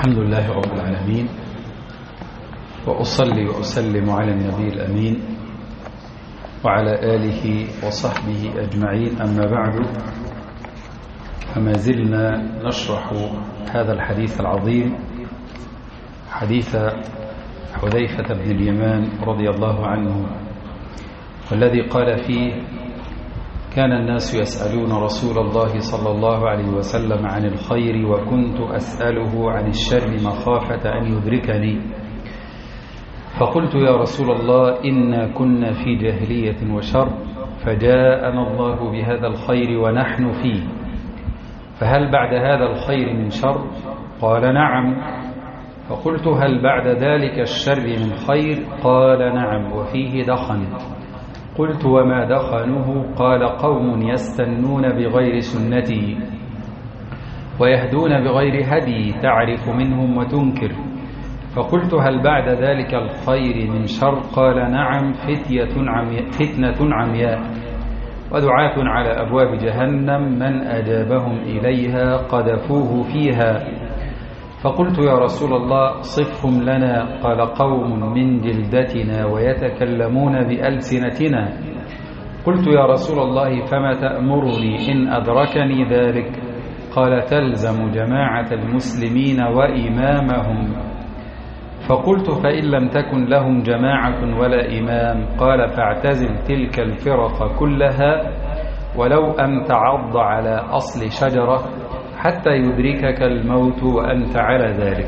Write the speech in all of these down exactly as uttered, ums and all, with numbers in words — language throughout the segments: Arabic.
الحمد لله رب العالمين، وأصلي وأسلم على النبي الأمين وعلى آله وصحبه أجمعين. أما بعد، فما زلنا نشرح هذا الحديث العظيم، حديث حذيفة بن اليمان رضي الله عنه، والذي قال فيه: كان الناس يسألون رسول الله صلى الله عليه وسلم عن الخير، وكنت أسأله عن الشر مخافة أن يدركني، فقلت: يا رسول الله، إنا كنا في جاهلية وشر، فجاءنا الله بهذا الخير ونحن فيه، فهل بعد هذا الخير من شر؟ قال: نعم. فقلت: هل بعد ذلك الشر من خير؟ قال: نعم، وفيه دخن. قلت: وما دخنه؟ قال: قوم يستنون بغير سنتي ويهدون بغير هدي، تعرف منهم وتنكر. فقلت: هل بعد ذلك الخير من شر؟ قال: نعم، فتية عمياء فتنة عمياء ودعاة على أبواب جهنم، من أجابهم إليها قذفوه فيها. فقلت: يا رسول الله، صفهم لنا. قال: قوم من جلدتنا ويتكلمون بألسنتنا. قلت: يا رسول الله، فما تأمرني إن أدركني ذلك؟ قال: تلزم جماعة المسلمين وإمامهم. فقلت: فإن لم تكن لهم جماعة ولا إمام؟ قال: فاعتزل تلك الفرق كلها، ولو أن تعض على أصل شجرة حتى يدركك الموت وأنت على ذلك.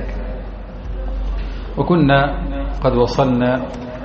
وكنا قد وصلنا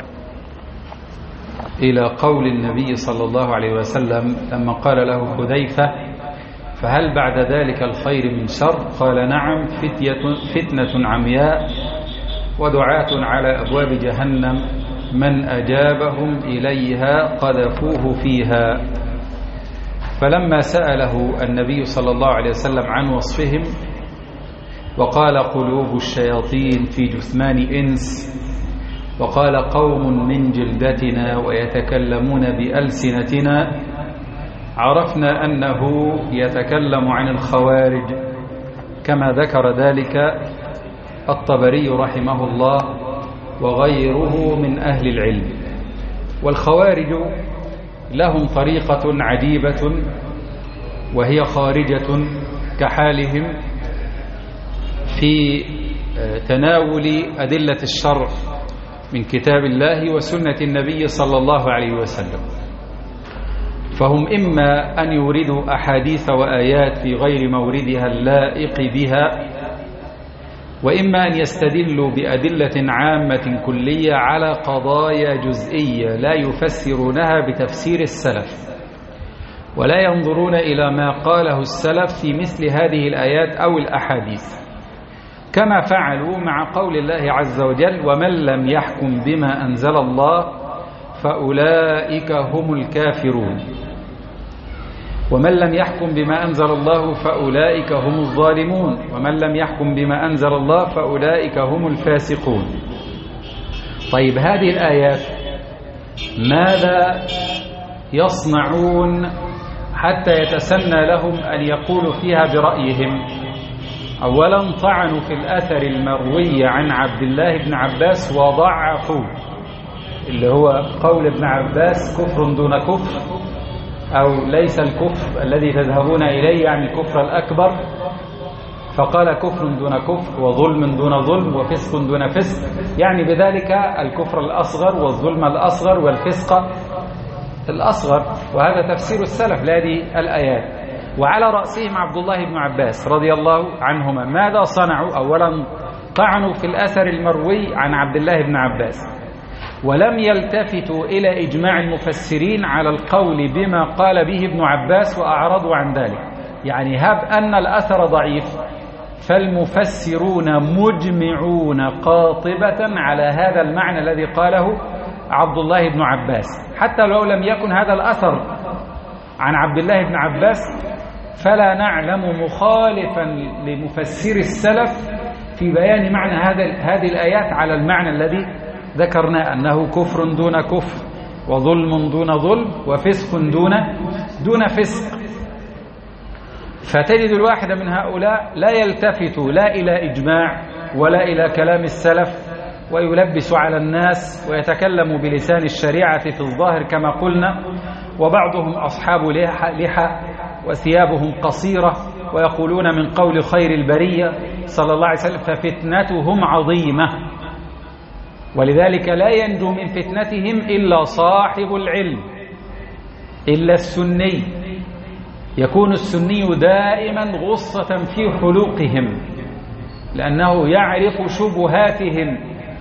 إلى قول النبي صلى الله عليه وسلم لما قال له حذيفة: فهل بعد ذلك الخير من شر؟ قال: نعم، فتية فتنة عمياء ودعاة على أبواب جهنم، من أجابهم إليها قذفوه فيها. فلما سأله النبي صلى الله عليه وسلم عن وصفهم وقال: قلوب الشياطين في جثمان إنس، وقال: قوم من جلدتنا ويتكلمون بألسنتنا، عرفنا أنه يتكلم عن الخوارج، كما ذكر ذلك الطبري رحمه الله وغيره من أهل العلم. والخوارج لهم طريقة عجيبة، وهي خارجة كحالهم في تناول أدلة الشرع من كتاب الله وسنة النبي صلى الله عليه وسلم. فهم إما أن يوردوا أحاديث وآيات في غير موردها اللائق بها، وإما أن يستدلوا بأدلة عامة كلية على قضايا جزئية لا يفسرونها بتفسير السلف، ولا ينظرون إلى ما قاله السلف في مثل هذه الآيات أو الأحاديث، كما فعلوا مع قول الله عز وجل: ومن لم يحكم بما أنزل الله فأولئك هم الكافرون. ومن لم يحكم بما أنزل الله فأولئك هم الظالمون، ومن لم يحكم بما أنزل الله فأولئك هم الفاسقون. طيب، هذه الآيات ماذا يصنعون حتى يتسنى لهم أن يقولوا فيها برأيهم؟ أولا، طعنوا في الأثر المروي عن عبد الله بن عباس وضعفوا، اللي هو قول ابن عباس: كفر دون كفر، أو ليس الكفر الذي تذهبون إليه يعني الكفر الأكبر، فقال: كفر دون كفر، وظلم دون ظلم، وفسق دون فسق، يعني بذلك الكفر الأصغر والظلم الأصغر والفسق الأصغر. وهذا تفسير السلف لهذه الآيات، وعلى رأسهم عبد الله بن عباس رضي الله عنهما. ماذا صنعوا؟ أولا، طعنوا في الأثر المروي عن عبد الله بن عباس، ولم يلتفتوا إلى إجماع المفسرين على القول بما قال به ابن عباس وأعرضوا عن ذلك. يعني هب أن الأثر ضعيف، فالمفسرون مجمعون قاطبة على هذا المعنى الذي قاله عبد الله بن عباس، حتى لو لم يكن هذا الأثر عن عبد الله بن عباس، فلا نعلم مخالفا لمفسر السلف في بيان معنى هذه الآيات على المعنى الذي ذكرنا، أنه كفر دون كفر، وظلم دون ظلم، وفسق دون دون فسق. فتجد الواحد من هؤلاء لا يلتفت لا إلى إجماع ولا إلى كلام السلف، ويلبس على الناس ويتكلم بلسان الشريعة في الظاهر كما قلنا، وبعضهم أصحاب لحى وثيابهم قصيرة ويقولون من قول خير البرية صلى الله عليه وسلم، ففتنتهم عظيمة، ولذلك لا ينجو من فتنتهم إلا صاحب العلم، إلا السني. يكون السني دائما غصة في حلوقهم، لأنه يعرف شبهاتهم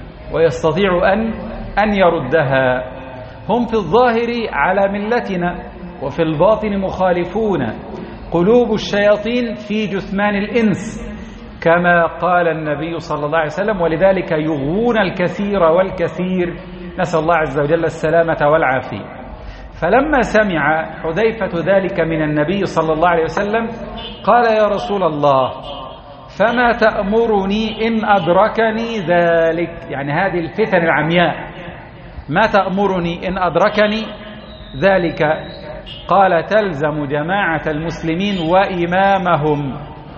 ويستطيع أن أن يردها. هم في الظاهر على ملتنا وفي الباطن مخالفون، قلوب الشياطين في جثمان الإنس كما قال النبي صلى الله عليه وسلم، ولذلك يغوون الكثير والكثير، نسأل الله عز وجل السلامة والعافية. فلما سمع حذيفة ذلك من النبي صلى الله عليه وسلم قال: يا رسول الله، فما تأمرني إن أدركني ذلك؟ يعني هذه الفتن العمياء، ما تأمرني إن أدركني ذلك؟ قال: تلزم جماعة المسلمين وإمامهم.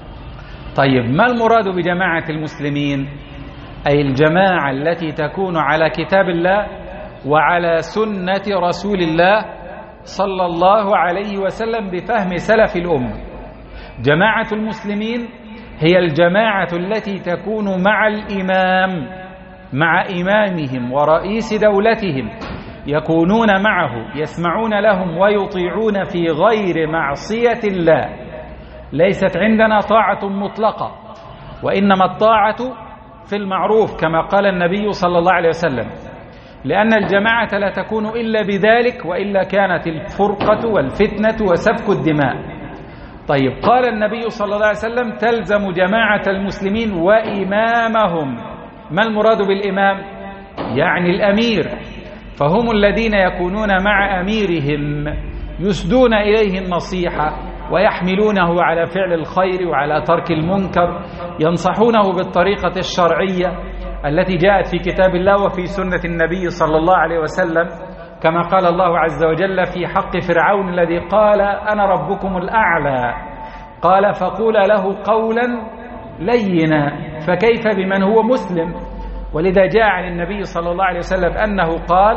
طيب، ما المراد بجماعة المسلمين؟ أي الجماعة التي تكون على كتاب الله وعلى سنة رسول الله صلى الله عليه وسلم بفهم سلف الأمة. جماعة المسلمين هي الجماعة التي تكون مع الإمام، مع إمامهم ورئيس دولتهم، يكونون معه، يسمعون لهم ويطيعون في غير معصية الله. ليست عندنا طاعة مطلقة، وإنما الطاعة في المعروف كما قال النبي صلى الله عليه وسلم، لأن الجماعة لا تكون إلا بذلك، وإلا كانت الفرقة والفتنة وسفك الدماء. طيب، قال النبي صلى الله عليه وسلم: تلزم جماعة المسلمين وإمامهم. ما المراد بالإمام؟ يعني الأمير، فهم الذين يكونون مع أميرهم يسدون إليه النصيحة ويحملونه على فعل الخير وعلى ترك المنكر، ينصحونه بالطريقة الشرعية التي جاءت في كتاب الله وفي سنة النبي صلى الله عليه وسلم، كما قال الله عز وجل في حق فرعون الذي قال: أنا ربكم الأعلى، قال: فقول له قولا لينا. فكيف بمن هو مسلم؟ ولذا جاء عن النبي صلى الله عليه وسلم أنه قال: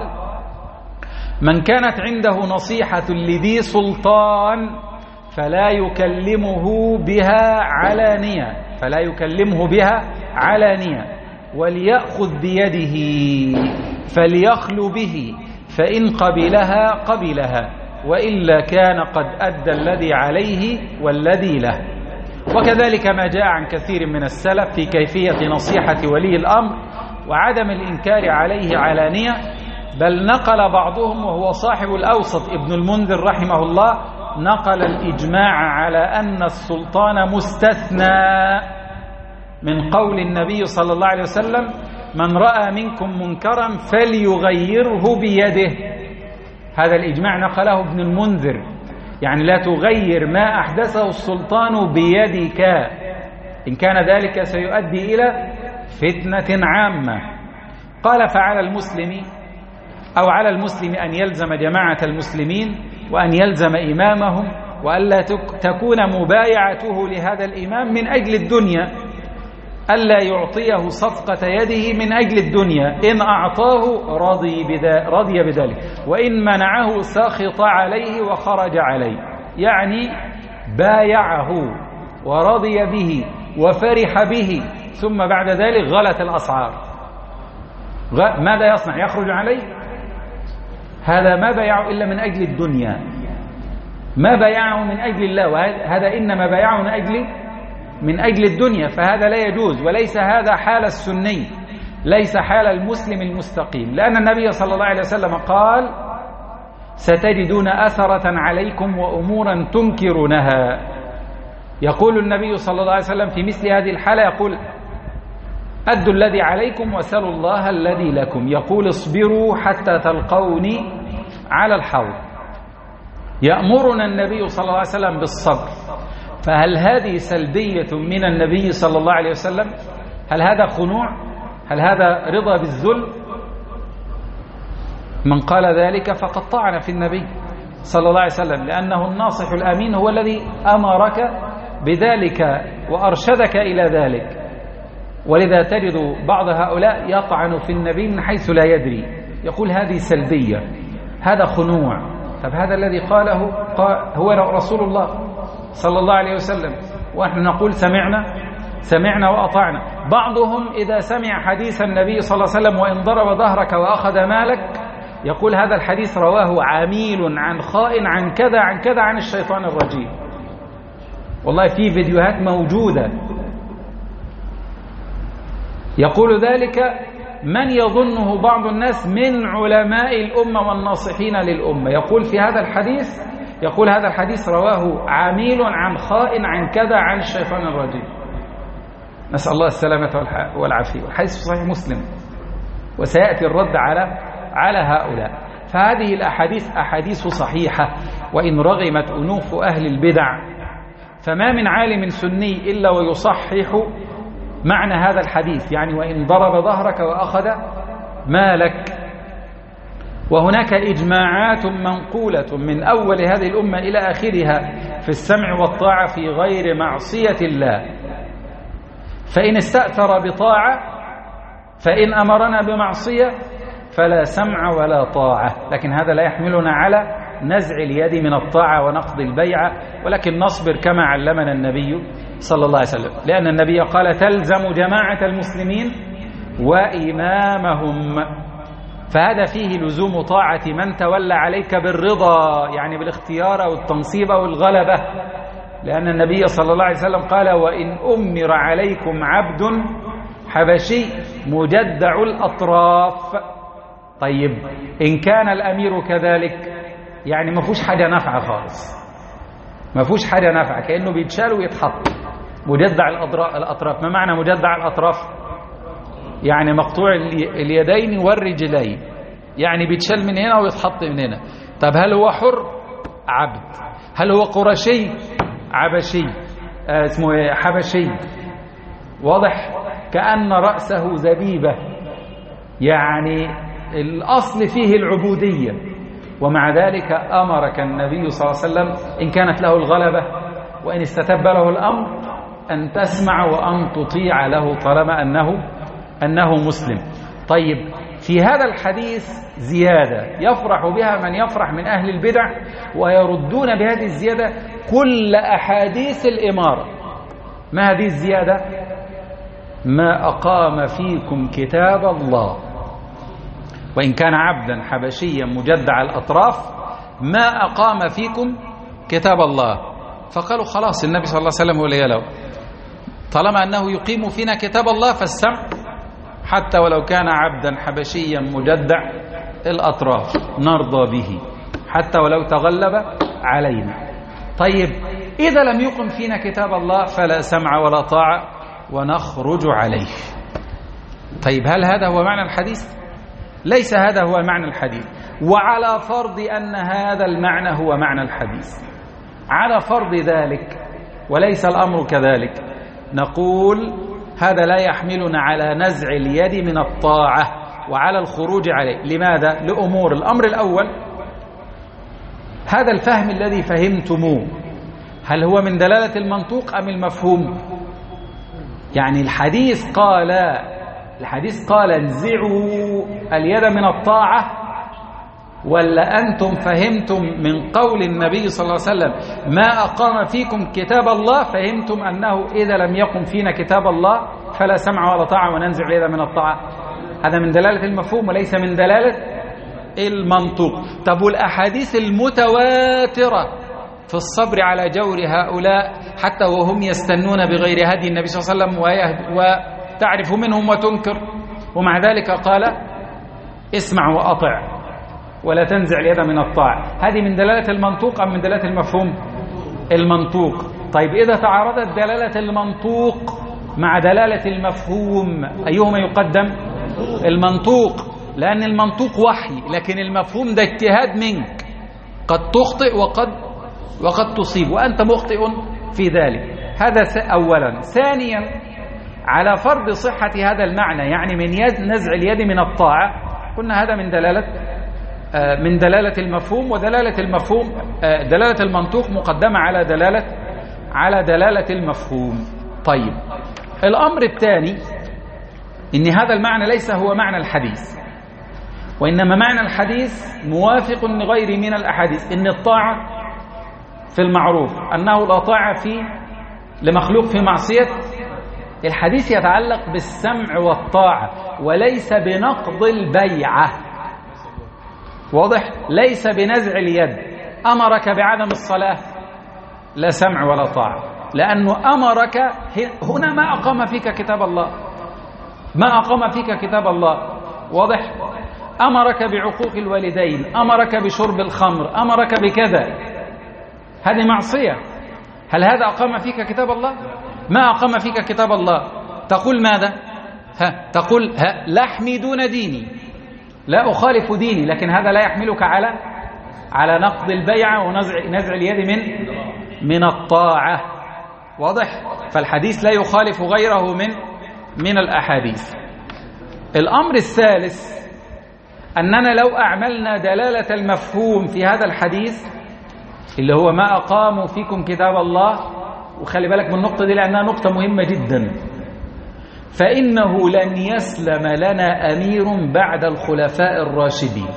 من كانت عنده نصيحة لذي سلطان فلا يكلمه بها علانية، فلا يكلمه بها علانية، وليأخذ بيده فليخلو به، فإن قبلها قبلها، وإلا كان قد أدى الذي عليه والذي له. وكذلك ما جاء عن كثير من السلف في كيفية نصيحة ولي الأمر وعدم الإنكار عليه علانية، بل نقل بعضهم وهو صاحب الأوسط ابن المنذر رحمه الله، نقل الإجماع على أن السلطان مستثنى من قول النبي صلى الله عليه وسلم: من رأى منكم منكرا فليغيره بيده. هذا الإجماع نقله ابن المنذر، يعني لا تغير ما أحدثه السلطان بيدك، إن كان ذلك سيؤدي إلى فتنة عامة. قال: فعلى المسلم أو على المسلم أن يلزم جماعة المسلمين وأن يلزم إمامهم، وألا تكون مبايعته لهذا الإمام من أجل الدنيا، ألا يعطيه صفقة يده من أجل الدنيا، إن أعطاه رضي, بذا رضي بذلك، وإن منعه سخط عليه وخرج عليه، يعني بايعه ورضي به وفرح به، ثم بعد ذلك غلت الأسعار، ماذا يصنع؟ يخرج عليه؟ هذا ما بايعه إلا من أجل الدنيا، ما بايعه من أجل الله، وهذا إنما بايعه من أجل من أجل الدنيا، فهذا لا يجوز، وليس هذا حال السني، ليس حال المسلم المستقيم، لأن النبي صلى الله عليه وسلم قال: ستجدون أثرة عليكم وأمورا تنكرونها. يقول النبي صلى الله عليه وسلم في مثل هذه الحالة، يقول: أدوا الذي عليكم وسلوا الله الذي لكم. يقول: اصبروا حتى تلقوني على الحوض. يأمرنا النبي صلى الله عليه وسلم بالصبر، فهل هذه سلبية من النبي صلى الله عليه وسلم؟ هل هذا خنوع؟ هل هذا رضا بالذل؟ من قال ذلك فقد طعن في النبي صلى الله عليه وسلم، لأنه الناصح الأمين هو الذي أمرك بذلك وأرشدك إلى ذلك. ولذا تجد بعض هؤلاء يطعن في النبي من حيث لا يدري، يقول هذه سلبية، هذا خنوع. طب هذا الذي قاله قال هو رسول الله صلى الله عليه وسلم، ونحن نقول سمعنا سمعنا وأطعنا. بعضهم إذا سمع حديث النبي صلى الله عليه وسلم وإن ضرب ظهرك وأخذ مالك يقول هذا الحديث رواه عميل عن خائن عن كذا عن كذا عن الشيطان الرجيم. والله في فيديوهات موجودة يقول ذلك من يظنه بعض الناس من علماء الأمة والناصحين للأمة، يقول في هذا الحديث يقول هذا الحديث رواه عميل عن خائن عن كذا عن الشيطان الرجيم. نسأل الله السلامة والعافية. والحديث صحيح مسلم، وسيأتي الرد على على هؤلاء. فهذه الأحاديث أحاديث صحيحة، وإن رغمت أنوف أهل البدع فما من عالم سني إلا ويصحح معنى هذا الحديث، يعني وإن ضرب ظهرك وأخذ مالك. وهناك إجماعات منقولة من أول هذه الأمة إلى آخرها في السمع والطاعة في غير معصية الله. فإن استأثر بطاعة، فإن أمرنا بمعصية فلا سمع ولا طاعة. لكن هذا لا يحملنا على نزع اليد من الطاعة ونقض البيعة، ولكن نصبر كما علمنا النبي صلى الله عليه وسلم، لأن النبي قال تلزم جماعة المسلمين وإمامهم. فهذا فيه لزوم طاعة من تولى عليك بالرضا، يعني بالاختيار أو التنصيب أو الغلبة، لأن النبي صلى الله عليه وسلم قال وإن أمر عليكم عبد حبشي مجدع الأطراف. طيب إن كان الأمير كذلك، يعني ما فيهوش حاجة نافعة خالص، ما فيهوش حاجة نافعة، كأنه بيتشال ويتحط. مجدع الأطراف، ما معنى مجدع الأطراف؟ يعني مقطوع اليدين والرجلين، يعني بيتشال من هنا ويتحط من هنا. طب هل هو حر؟ عبد. هل هو قرشي؟ عبشي، آه اسمه حبشي. واضح؟ كأن رأسه زبيبة، يعني الأصل فيه العبودية، ومع ذلك أمرك النبي صلى الله عليه وسلم إن كانت له الغلبة وإن استتب له الأمر أن تسمع وأن تطيع له طالما أنه أنه مسلم. طيب في هذا الحديث زيادة يفرح بها من يفرح من أهل البدع، ويردون بهذه الزيادة كل أحاديث الإمارة. ما هذه الزيادة؟ ما أقام فيكم كتاب الله، وإن كان عبدا حبشيا مجدع الأطراف ما أقام فيكم كتاب الله. فقالوا خلاص النبي صلى الله عليه وسلم ولي له، طالما أنه يقيم فينا كتاب الله فالسمع، حتى ولو كان عبدا حبشيا مجدع الأطراف نرضى به، حتى ولو تغلب علينا. طيب إذا لم يقم فينا كتاب الله فلا سمع ولا طاعة ونخرج عليه. طيب هل هذا هو معنى الحديث؟ ليس هذا هو معنى الحديث. وعلى فرض أن هذا المعنى هو معنى الحديث، على فرض ذلك وليس الأمر كذلك، نقول هذا لا يحملنا على نزع اليد من الطاعة وعلى الخروج عليه. لماذا؟ لأمور. الأمر الأول، هذا الفهم الذي فهمتموه هل هو من دلالة المنطوق أم المفهوم؟ يعني الحديث قال الحديث قال انزعوا اليد من الطاعة، ولا أنتم فهمتم من قول النبي صلى الله عليه وسلم ما أقام فيكم كتاب الله فهمتم أنه إذا لم يقم فينا كتاب الله فلا سمع ولا طاعة وننزع اليد من الطاعة؟ هذا من دلالة المفهوم وليس من دلالة المنطوق. طب والأحاديث المتواترة في الصبر على جور هؤلاء حتى وهم يستنون بغير هدي النبي صلى الله عليه وسلم وتعرف منهم وتنكر، ومع ذلك قال اسمع وأطع ولا تنزع اليد من الطاعة، هذه من دلالة المنطوق أم من دلالة المفهوم؟ المنطوق. طيب إذا تعارضت دلالة المنطوق مع دلالة المفهوم أيهما يقدم؟ المنطوق، لأن المنطوق وحي، لكن المفهوم ده اجتهاد منك، قد تخطئ وقد وقد تصيب وأنت مخطئ في ذلك. هذا أولا. ثانيا، على فرض صحة هذا المعنى، يعني من يد نزع اليد من الطاعة، قلنا هذا من دلالة من دلالة المفهوم، ودلالة المفهوم دلالة المنطوق مقدمة على دلالة على دلالة المفهوم. طيب الأمر الثاني إن هذا المعنى ليس هو معنى الحديث، وإنما معنى الحديث موافق لغير من الأحاديث، إن الطاعة في المعروف، أنه لا طاعة في لمخلوق في معصية. الحديث يتعلق بالسمع والطاعة وليس بنقض البيعة، واضح؟ ليس بنزع اليد. أمرك بعدم الصلاة لا سمع ولا طاعة، لأنه أمرك هنا ما أقام فيك كتاب الله، ما أقام فيك كتاب الله، واضح؟ أمرك بعقوق الوالدين، أمرك بشرب الخمر، أمرك بكذا، هذه معصية. هل هذا أقام فيك كتاب الله؟ ما أقام فيك كتاب الله. تقول ماذا؟ ها تقول ها لا أحمي دون ديني، لا أخالف ديني، لكن هذا لا يحملك على على نقض البيعة ونزع نزع اليد من من الطاعة، واضح؟ فالحديث لا يخالف غيره من من الأحاديث. الأمر الثالث أننا لو أعملنا دلالة المفهوم في هذا الحديث اللي هو ما أقاموا فيكم كتاب الله، وخلي بالك من النقطة دي لأنها نقطة مهمة جدا، فإنه لن يسلم لنا أمير بعد الخلفاء الراشدين.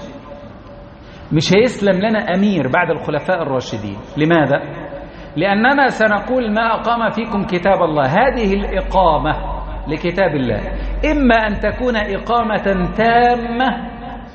مش هيسلم لنا أمير بعد الخلفاء الراشدين. لماذا؟ لأننا سنقول ما أقام فيكم كتاب الله، هذه الإقامة لكتاب الله إما أن تكون إقامة تامة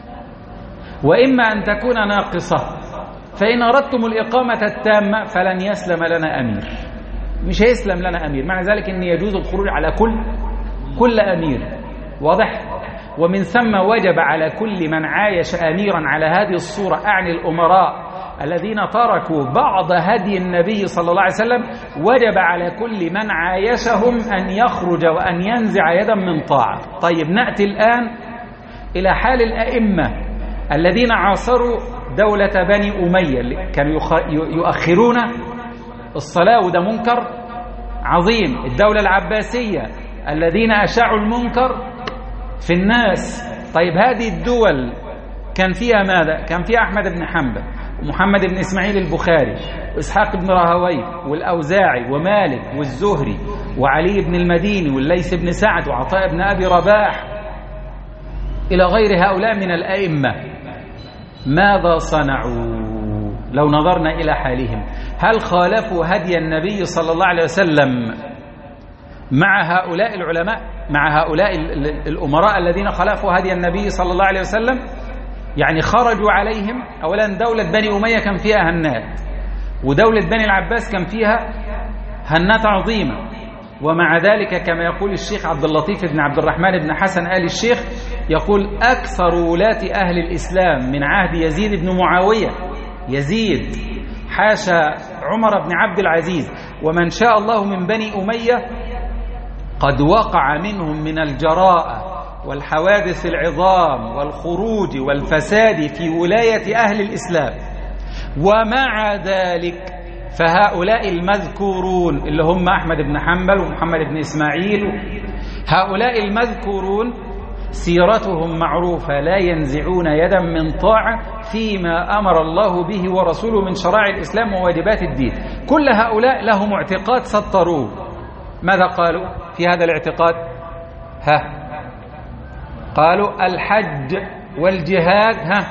وإما أن تكون ناقصة، فإن أردتم الإقامة التامة فلن يسلم لنا أمير، مش هيسلم لنا أمير. مع ذلك أن يجوز الخروج على كل كل أمير، واضح؟ ومن ثم وجب على كل من عايش أميرا على هذه الصورة، أعني الأمراء الذين تركوا بعض هدي النبي صلى الله عليه وسلم، وجب على كل من عايشهم أن يخرج وأن ينزع يدا من طاعة. طيب نأتي الآن إلى حال الأئمة الذين عاصروا دولة بني أمية، اللي كانوا يؤخرون الصلاة، وده منكر عظيم. الدولة العباسية الذين أشاعوا المنكر في الناس. طيب هذه الدول كان فيها ماذا؟ كان فيها أحمد بن حنبل ومحمد بن إسماعيل البخاري وإسحاق بن راهويه والأوزاعي ومالك والزهري وعلي بن المديني والليث بن سعد وعطاء بن أبي رباح إلى غير هؤلاء من الأئمة. ماذا صنعوا لو نظرنا إلى حالهم؟ هل خالفوا هدي النبي صلى الله عليه وسلم مع هؤلاء العلماء، مع هؤلاء الأمراء الذين خالفوا هدي النبي صلى الله عليه وسلم؟ يعني خرجوا عليهم. أولا دولة بني أمية كان فيها هنات، ودولة بني العباس كان فيها هنات عظيمة، ومع ذلك كما يقول الشيخ عبد اللطيف بن عبد الرحمن بن حسن آل الشيخ، يقول أكثر ولاة أهل الإسلام من عهد يزيد بن معاوية، يزيد حاشا عمر بن عبد العزيز ومن شاء الله من بني أمية، قد وقع منهم من الجراءة والحوادث العظام والخروج والفساد في ولاية أهل الإسلام. ومع ذلك فهؤلاء المذكورون اللي هم أحمد بن حنبل ومحمد بن إسماعيل، هؤلاء المذكورون سيرتهم معروفة، لا ينزعون يدا من طاعة فيما أمر الله به ورسوله من شرائع الإسلام وواجبات الدين. كل هؤلاء لهم اعتقاد سطروه. ماذا قالوا في هذا الاعتقاد؟ ها قالوا الحج والجهاد ها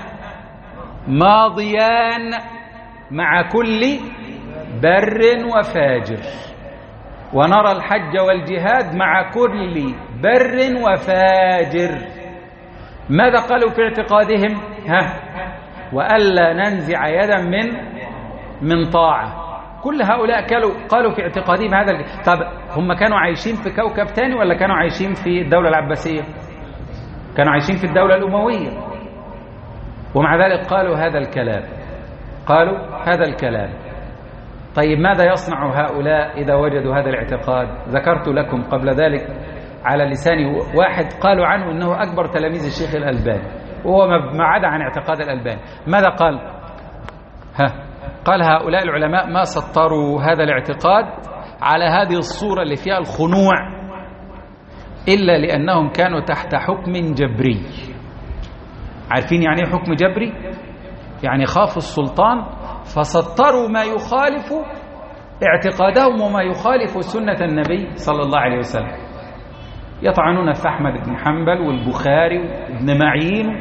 ماضيان مع كل بر وفاجر، ونرى الحج والجهاد مع كل بر وفاجر. ماذا قالوا في اعتقادهم؟ ها وألا ننزع يدا من من طاعة. كل هؤلاء قالوا قالوا في اعتقادهم هذا. طب هم كانوا عايشين في كوكب تاني ولا كانوا عايشين في الدولة العباسية؟ كانوا عايشين في الدولة الأموية، ومع ذلك قالوا هذا الكلام، قالوا هذا الكلام. طيب ماذا يصنع هؤلاء إذا وجدوا هذا الاعتقاد؟ ذكرت لكم قبل ذلك على لسان واحد قالوا عنه أنه أكبر تلاميذ الشيخ الألباني، وهو ما عدا عن اعتقاد الألباني. ماذا قال؟ ها قال هؤلاء العلماء ما سطروا هذا الاعتقاد على هذه الصورة اللي فيها الخنوع إلا لأنهم كانوا تحت حكم جبري. عارفين يعني حكم جبري؟ يعني خافوا السلطان فسطروا ما يخالف اعتقادهم وما يخالف سنة النبي صلى الله عليه وسلم. يطعنون في أحمد بن حنبل والبخاري وابن معين.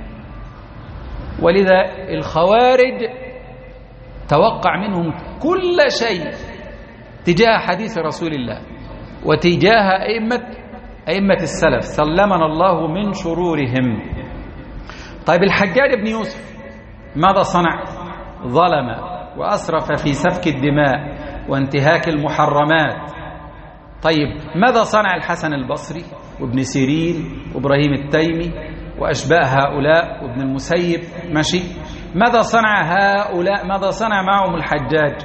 ولذا الخوارج توقع منهم كل شيء تجاه حديث رسول الله وتجاه أئمة أئمة السلف، سلمنا الله من شرورهم. طيب الحجاج بن يوسف ماذا صنع؟ ظلم وأسرف في سفك الدماء وانتهاك المحرمات. طيب ماذا صنع الحسن البصري وابن سيرين وإبراهيم التيمي وأشباه هؤلاء وابن المسيب؟ ماشي. ماذا صنع هؤلاء؟ ماذا صنع معهم الحجاج؟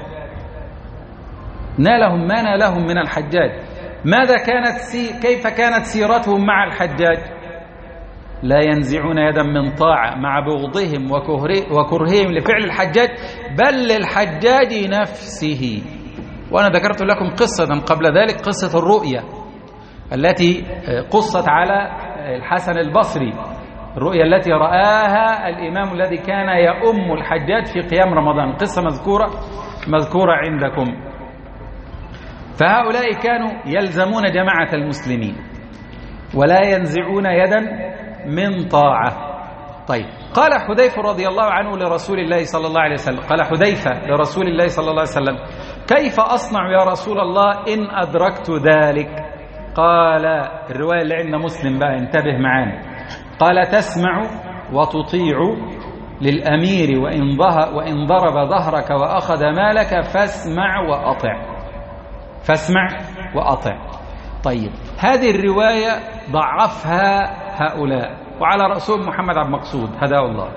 نالهم ما نالهم من الحجاج. ماذا كانت سي كيف كانت سيرتهم مع الحجاج؟ لا ينزعون يدا من طاعة مع بغضهم وكرههم لفعل الحجاج بل للحجاج نفسه. وأنا ذكرت لكم قصة قبل ذلك، قصة الرؤيا التي قصت على الحسن البصري، الرؤيا التي رآها الإمام الذي كان يؤم الحجاج في قيام رمضان، قصة مذكورة مذكورة عندكم. فهؤلاء كانوا يلزمون جماعة المسلمين ولا ينزعون يدا من طاعة. طيب قال حذيفة رضي الله عنه لرسول الله صلى الله عليه وسلم، قال حذيفة لرسول الله صلى الله عليه وسلم: كيف أصنع يا رسول الله إن أدركت ذلك؟ قال، الرواية اللي عندنا مسلم بقى انتبه معانا، قال: تسمع وتطيع للأمير وإن, ظهر وإن ضرب ظهرك وأخذ مالك فاسمع وأطع. فاسمع وأطع. طيب هذه الرواية ضعفها هؤلاء، وعلى رأسهم محمد عبد المقصود هداه الله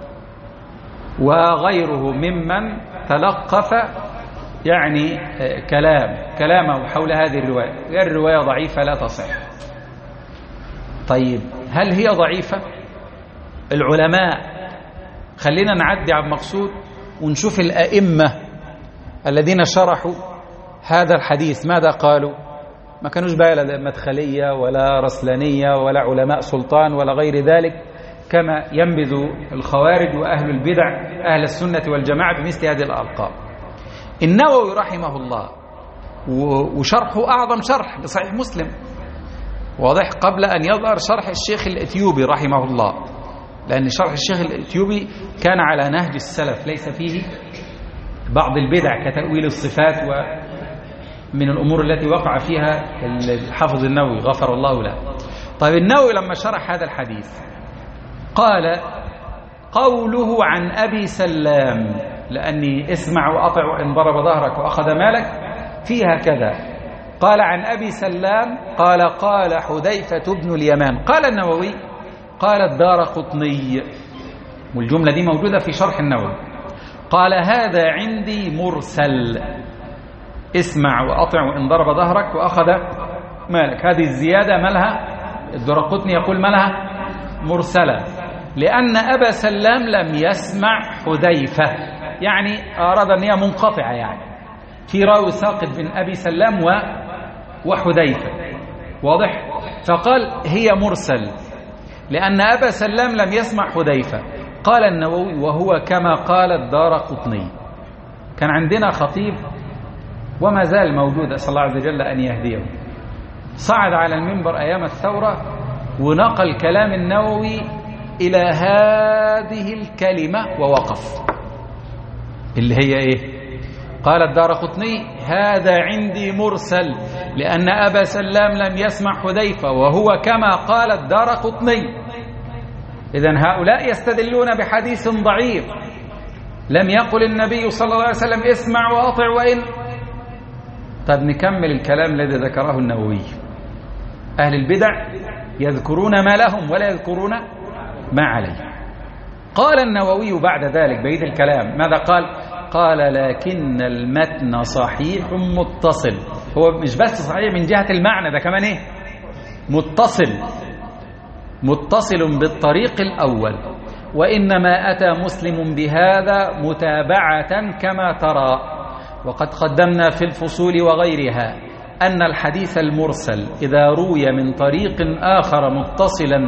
وغيره ممن تلقف يعني كلام كلامه حول هذه الرواية. الرواية ضعيفة لا تصح. طيب هل هي ضعيفة؟ العلماء، خلينا نعدي عبد المقصود ونشوف الأئمة الذين شرحوا هذا الحديث ماذا قالوا. ما كانوش بقى لا مدخلية ولا رسلانية ولا علماء سلطان ولا غير ذلك كما ينبذ الخوارج وأهل البدع أهل السنة والجماعة بمثل هذه الألقاب. النووي رحمه الله وشرحه أعظم شرح لصحيح مسلم، واضح، قبل أن يظهر شرح الشيخ الإثيوبي رحمه الله، لأن شرح الشيخ الإثيوبي كان على نهج السلف، ليس فيه بعض البدع كتأويل الصفات ومن الأمور التي وقع فيها الحافظ النووي غفر الله له. طيب النووي لما شرح هذا الحديث قال: قوله عن أبي سلام، لأني اسمع وأطع وإن ضرب ظهرك وأخذ مالك فيها كذا، قال عن أبي سلام، قال قال حذيفة بن اليمان. قال النووي قال الدارقطني، والجملة دي موجودة في شرح النووي، قال هذا عندي مرسل، اسمع وأطع وإن ضرب ظهرك وأخذ مالك. هذه الزيادة مالها؟ الدارقطني يقول مالها؟ مرسلة، لأن أبا سلام لم يسمع حذيفة، يعني أراد أن هي منقطعة، يعني في راوي ساقط بين أبي سلام وحذيفة، واضح؟ فقال هي مرسل لأن أبا سلام لم يسمع حذيفة. قال النووي وهو كما قال الدارقطني. كان عندنا خطيب وما زال موجود، أسأل الله عز وجل أن يهديه، صعد على المنبر أيام الثورة ونقل كلام النووي إلى هذه الكلمة ووقف، اللي هي إيه؟ قال الدارقطني هذا عندي مرسل لأن أبا سلام لم يسمع حذيفة وهو كما قال الدارقطني. إذن هؤلاء يستدلون بحديث ضعيف لم يقل النبي صلى الله عليه وسلم اسمع وأطع وإن. طب نكمل الكلام الذي ذكره النووي. أهل البدع يذكرون ما لهم ولا يذكرون ما عليه. قال النووي بعد ذلك بعيد الكلام ماذا قال؟ قال لكن المتن صحيح متصل. هو مش بس صحيح من جهة المعنى، ده كمان ايه؟ متصل، متصل بالطريق الأول. وإنما أتى مسلم بهذا متابعة كما ترى، وقد قدمنا في الفصول وغيرها أن الحديث المرسل إذا روي من طريق آخر متصلا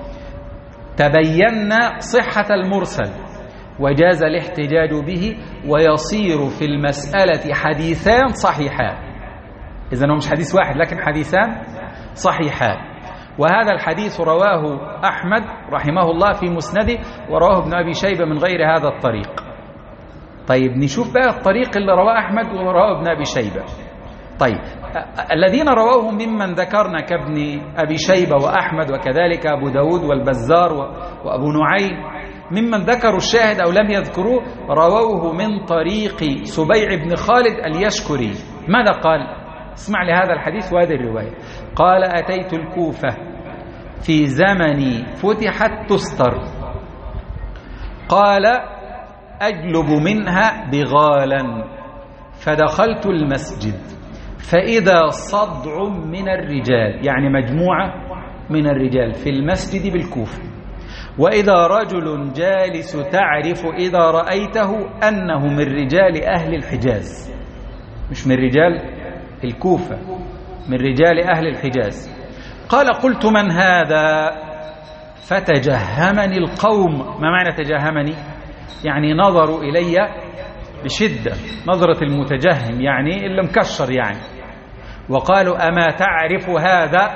تبين صحة المرسل وجاز الاحتجاج به، ويصير في المسألة حديثان صحيحان. إذن هو مش حديث واحد لكن حديثان صحيحان. وهذا الحديث رواه أحمد رحمه الله في مسنده، ورواه ابن أبي شيبة من غير هذا الطريق. طيب نشوف بقى الطريق اللي رواه أحمد ورواه ابن أبي شيبة. طيب الذين رواه ممن ذكرنا كابن أبي شيبة وأحمد وكذلك أبو داود والبزار وأبو نعيم، ممن ذكروا الشاهد أو لم يذكروه، رووه من طريق سبيع بن خالد اليشكري. ماذا قال؟ اسمع لهذا الحديث وهذه الرواية. قال: أتيت الكوفة في زمن فتحت تستر، قال: أجلب منها بغالا، فدخلت المسجد فإذا صدع من الرجال، يعني مجموعة من الرجال في المسجد بالكوفة، وإذا رجل جالس تعرف إذا رأيته أنه من رجال أهل الحجاز، مش من رجال الكوفة، من رجال أهل الحجاز. قال: قلت: من هذا؟ فتجهمني القوم. ما معنى تجهمني؟ يعني نظروا إلي بشدة، نظرة المتجهم يعني اللي مكشر يعني. وقالوا: أما تعرف هذا؟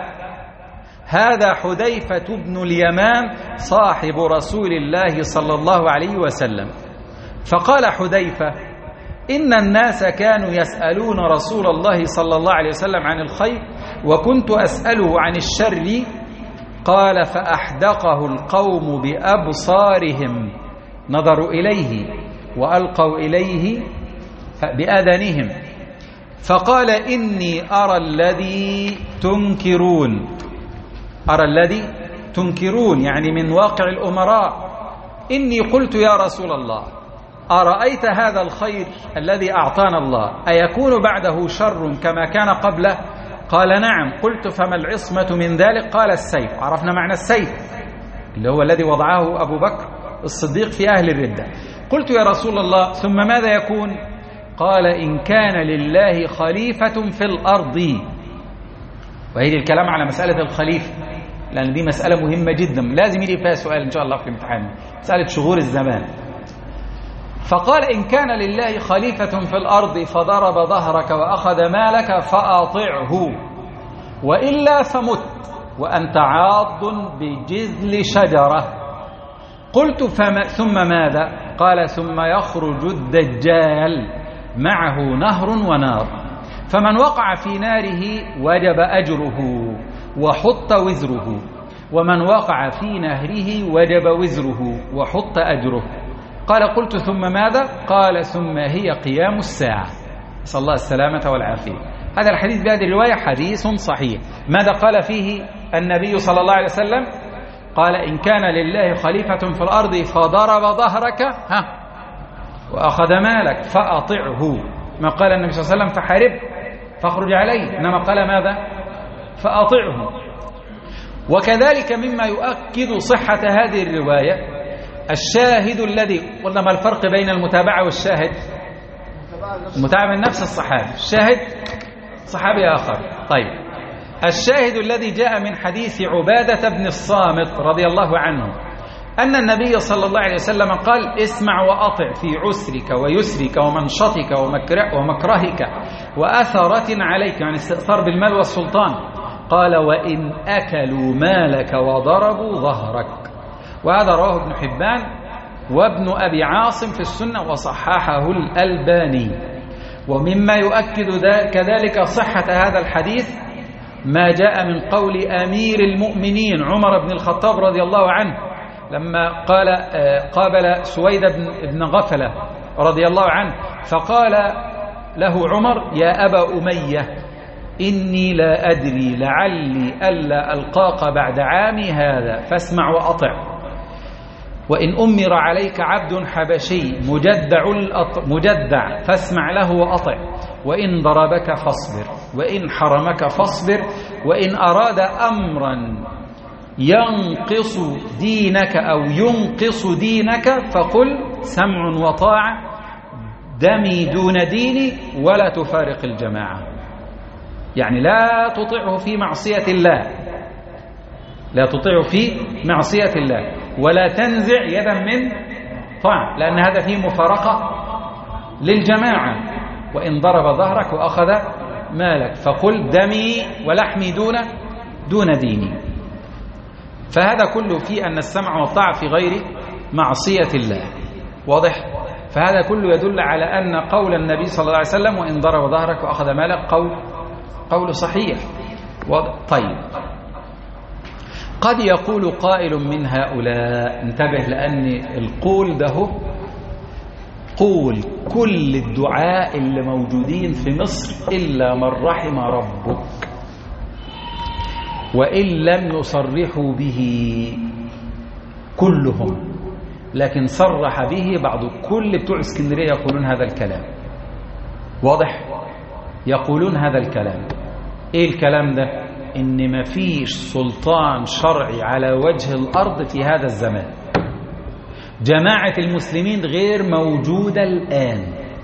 هذا حذيفة بن اليمان صاحب رسول الله صلى الله عليه وسلم. فقال حذيفة: إن الناس كانوا يسألون رسول الله صلى الله عليه وسلم عن الخير، وكنت أسأله عن الشر. قال: فأحدقه القوم بأبصارهم، نظروا إليه وألقوا إليه بأذنهم. فقال: إني أرى الذي تنكرون. أرى الذي تنكرون يعني من واقع الأمراء. إني قلت: يا رسول الله، أرأيت هذا الخير الذي أعطانا الله أيكون بعده شر كما كان قبله؟ قال: نعم. قلت: فما العصمة من ذلك؟ قال: السيف. عرفنا معنى السيف اللي هو الذي وضعه أبو بكر الصديق في أهل الردة. قلت: يا رسول الله، ثم ماذا يكون؟ قال: إن كان لله خليفة في الأرض. وهي الكلام على مسألة الخليفة، لأن دي مسألة مهمة جدا لازم يجي فيها سؤال إن شاء الله في الامتحان، مسألة شغور الزمان. فقال: إن كان لله خليفة في الأرض فضرب ظهرك وأخذ مالك فأطعه، وإلا فمت وأنت عاض بجذل شجرة. قلت: فما ثم ماذا؟ قال: ثم يخرج الدجال معه نهر ونار، فمن وقع في ناره وجب أجره وحط وزره، ومن وقع في نهره وجب وزره وحط أجره. قال: قلت: ثم ماذا؟ قال: ثم هي قيام الساعة. نسأل الله السلامة والعافية. هذا الحديث بهذه الرواية حديث صحيح. ماذا قال فيه النبي صلى الله عليه وسلم؟ قال: إن كان لله خليفة في الأرض فضرب ظهرك ها وأخذ مالك فأطعه. ما قال النبي صلى الله عليه وسلم فحارب فاخرج عليه، إنما قال ماذا؟ فأطعه. وكذلك مما يؤكد صحة هذه الرواية الشاهد الذي قلنا. ما الفرق بين المتابعة والشاهد؟ المتابعة من نفس الصحابي، الشاهد صحابي آخر. طيب، الشاهد الذي جاء من حديث عبادة بن الصامت رضي الله عنه أن النبي صلى الله عليه وسلم قال: اسمع وأطع في عسرك ويسرك ومنشطك ومكرهك وأثرة عليك، يعني استئثار بالمال والسلطان. قال: وإن أكلوا مالك وضربوا ظهرك. وهذا رواه ابن حبان وابن أبي عاصم في السنة وصححه الألباني. ومما يؤكد كذلك صحة هذا الحديث ما جاء من قول أمير المؤمنين عمر بن الخطاب رضي الله عنه لما قال قابل سويد بن غفلة رضي الله عنه، فقال له عمر: يا أبا أمية، إني لا أدري لعلي ألا ألقاك بعد عامي هذا، فاسمع وأطع. وإن أمر عليك عبد حبشي مجدع مجدع فاسمع له وأطع، وإن ضربك فاصبر، وإن حرمك فاصبر، وإن أراد أمرا ينقص دينك أو ينقص دينك فقل سمع وطاعة، دمي دون ديني ولا تفارق الجماعة. يعني لا تطيعه في معصية الله، لا تطيعه في معصية الله، ولا تنزع يدا من طاعة، لأن هذا فيه مفارقة للجماعة. وإن ضرب ظهرك وأخذ مالك فقل دمي ولحمي دون دون ديني. فهذا كله في أن السمع والطاعة في غير معصية الله. واضح؟ فهذا كله يدل على أن قول النبي صلى الله عليه وسلم وإن ضرب ظهرك وأخذ مالك قول قول صحيح. واضح؟ طيب، قد يقول قائل من هؤلاء، انتبه لأن القول ده قول كل الدعاء اللي موجودين في مصر إلا من رحم ربك، وإن لم يصرحوا به كلهم، لكن صرح به بعض. كل بتوع اسكندرية يقولون هذا الكلام. واضح؟ يقولون هذا الكلام. ايه الكلام ده؟ ان ما فيش سلطان شرعي على وجه الارض في هذا الزمان. جماعة المسلمين غير موجودة الآن.